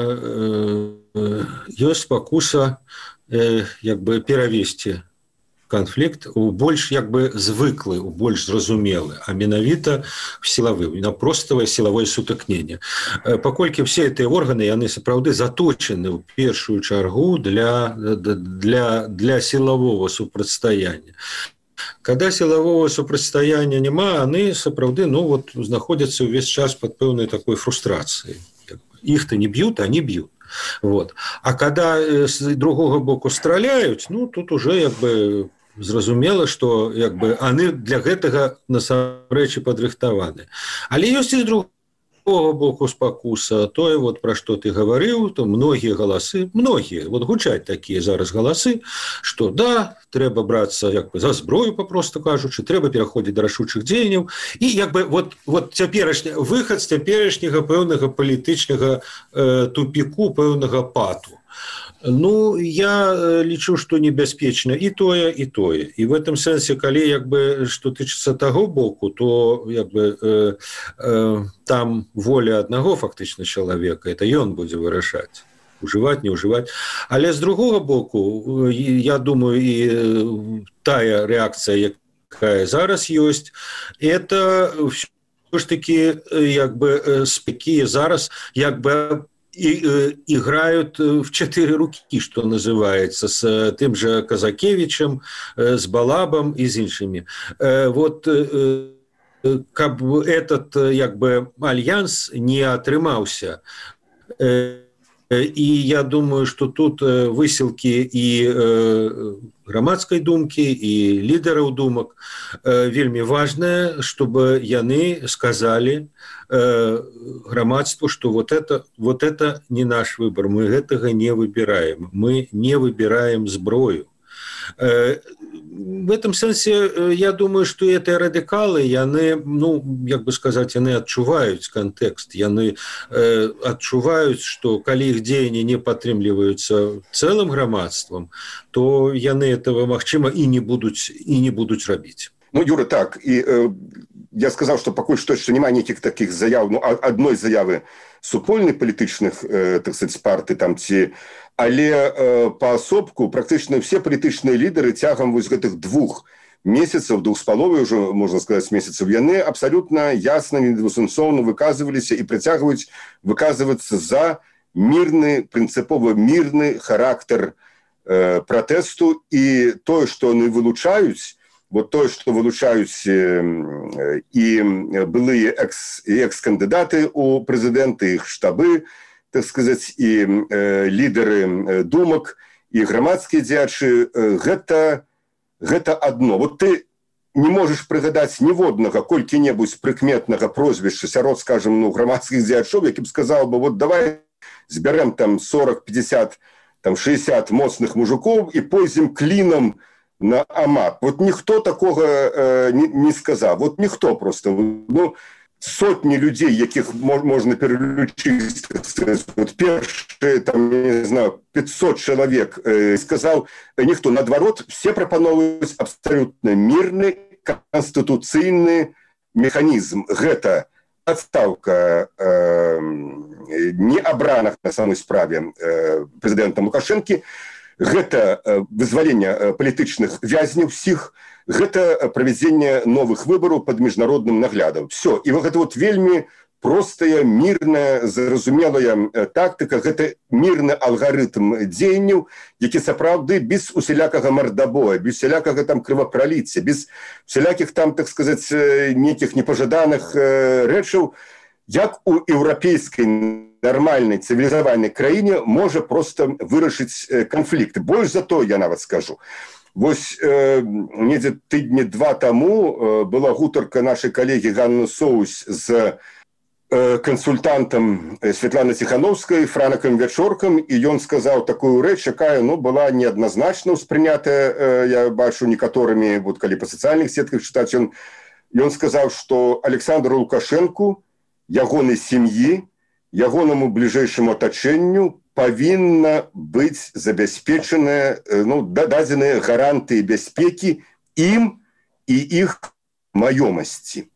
D: есть спакуса как бы перавесці канфлікт у больш як бы звыклы, у больш зразумелы, а менавіта сілавы, на проставае сілавое сутыкненне. Паколькі все гэтыя органы, яны сапраўды заточаны ў першую чаргу для сілавого супрацьстаяння. Когда сілавого супрацьстаяння няма, яны сапраўды знаходзяцца ўвесь час пад пэўнай такой фрустрацыяй. Іх-то не б'ют, а не б'ют. Вот. А когда с другого боку стреляют, тут уже як бы зразумела, что як бы они для гэтага насамрэч падрыхтаваны. Але ёсць і з другого боку спакуса, тое, про што ты гаварыў, то многія галасы, гучаць такія зараз галасы, што да, трэба брацца як бы за зброю, папросту кажучы, трэба пераходзіць да рашучых дзеянняў, і як бы цяперашні выхад з цяперашняга пэўнага палітычнага тупіку, пэўнага пату. Я лічу, што небяспечна і тое, і тое. І в этом сэнсе, калі як бы што тычыцца таго боку, то як бы там воля аднаго фактычна чалавека, это ён будзе вырашаць, ужываць, не ўжываць. Але з другого боку, я думаю, і тая рэакцыя, якая зараз ёсць, это ўсё ж такі як бы спекія зараз як бы играют в 4 руки, что называется, с тем же Казакевичем, с Балабом и с иншими. Как бы этот як бы альянс не атрымаўся. И я думаю, что тут высілкі і грамадскай думкі, і лідараў думак вельмі важнае, чтобы яны сказали грамадству, что вот это не наш выбор, мы гэтага не выбираем, мы не выбираем зброю. В этом сэнсе я думаю, что это радикалы, яны, як бы сказать, яны адчуваюць кантэкст, яны адчуваюць, что калі іх дзеянні не падтрымліваюцца цэлым грамадствам, то яны этого магчыма і не будуць рабіць.
A: Юра, так, і я сказаў, што пакуль што няма нейкіх такіх заяў, адной заявы супольнай палітычных, так сказать, партый там ці, але паасобку практычна все палітычныя лідары цягам вось гэтых 2 месяцаў, 2,5 ўжо, можна сказаць, месяцаў, яны абсалютна ясна, недвусэнсоўна выказваліся і працягваюць выказвацца за мірны, прынцыпова мірны характар пратэсту, і тое, што яны вылучаюць, тое, што вылучаюць і былыя экс-кандыдаты ў прэзідэнты, іх штабы, так сказать, і лідары думак, і грамадскія дзеячы, гэта адно. Ты не можаш прыгадаць ніводнага колькі-небудзь прыкметнага прозвішча сярод, скажем, грамадскіх дзеячоў, які б сказаў бы, давай збярэм там 40, 50, там 60 моцных мужикоў і пойдзем клінам на Амат. Ніхто такога не сказаў. Ніхто просто. Сотні людей, яких можна перелічити, перші, там, я не знаю, 500 чоловік, сказав, ніхто, наадварот, всі пропонують абсолютно мирний, конституційний механізм. Гэта адстаўка неабраных на самой справе прэзідэнта Лукашэнкі, гэта вызваленне палітычных вязняў всіх, гэта правядзенне новых выбараў пад міжнародным наглядам. Все. І гэта вельмі простая, мірная, зразумелая тактыка, гэта мірны алгарытм дзеянняў, які сапраўды без усялякага мардабоя, без усялякага там крывапраліцця, без усялякіх там, так сказаць, нейкіх непажаданых рэчаў, як у еўрапейскай нармальнай цывілізаванай краіне можа проста вырашыць канфлікт. Больш за то, я нават скажу. Недзе тыдні 2 таму была гутарка нашай калегі Ганны Соусь з кансультантам Святланы Ціхановскай, Франакам Вячоркам, і ён сказаў такую рэч, якая была неадназначна ўспрынятая, я бачу некаторымі, калі па сацыяльных сетках чытаць, ён сказаў, што Александру Лукашэнку, ягонай сям'і, ягонаму бліжэйшаму атачэнню павінна быць забяспечаная, дадзеныя гарантыі бяспекі ім і іх маёмасці.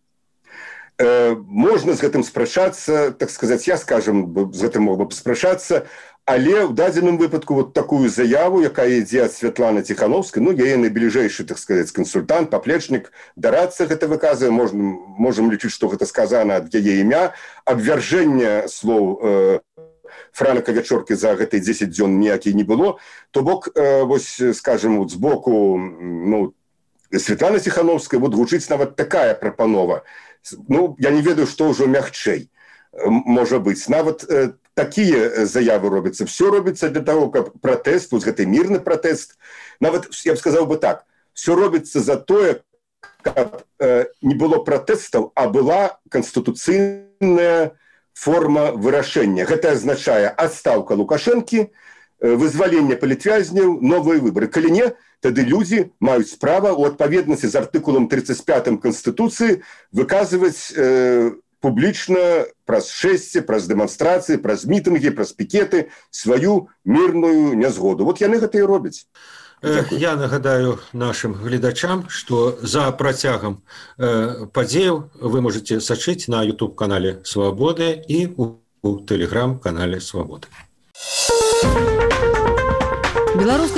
A: Можна з гэтым спрачацца, так сказаць, я, скажем, з гэтым мог бы спрачацца, Але ў дадзеным выпадку вот такую заяву, якая ідзе ад Святланы Ціхановскай, ну, яе найбліжэйшы, так сказаць, кансультант, паплечнік, дарадца гэта выказвае, можам лічыць, што гэта сказана ад яе імя, абвяржэння слоў Франіка Вячоркі за гэтай 10 дзён ніякіх не было. То бок, вось, скажем, вот, з боку, ну, Святланы Ціхановскай вот гучыць нават такая прапанова. Ну, я не ведаю, што ўжо мягчэй можа быць. Нават такія заявы робяцца. Все робіцца для того, каб пратэст, вот гэты мірны пратэст, нават, я б сказаў бы так, все робіцца за тое, каб не было пратэстаў, а была канстытуцыйная форма вырашэння. Гэта азначае адстаўка Лукашэнкі, вызваленне палітвязняў, новыя выбары. Калі не, тады людзі маюць права ў адпаведнасці з артыкулам 35 Канстытуцыі выказваць публічна праз шэсце, праз дэманстрацыі, праз мітынгі, праз пікеты сваю мірную нязгоду. Вот яны гэта і робяць.
D: Я нагадаю нашим гледачам, што за працягам падзеяў вы можете сачыць на YouTube-канале Свабоды і у Telegram-канале Свабоды.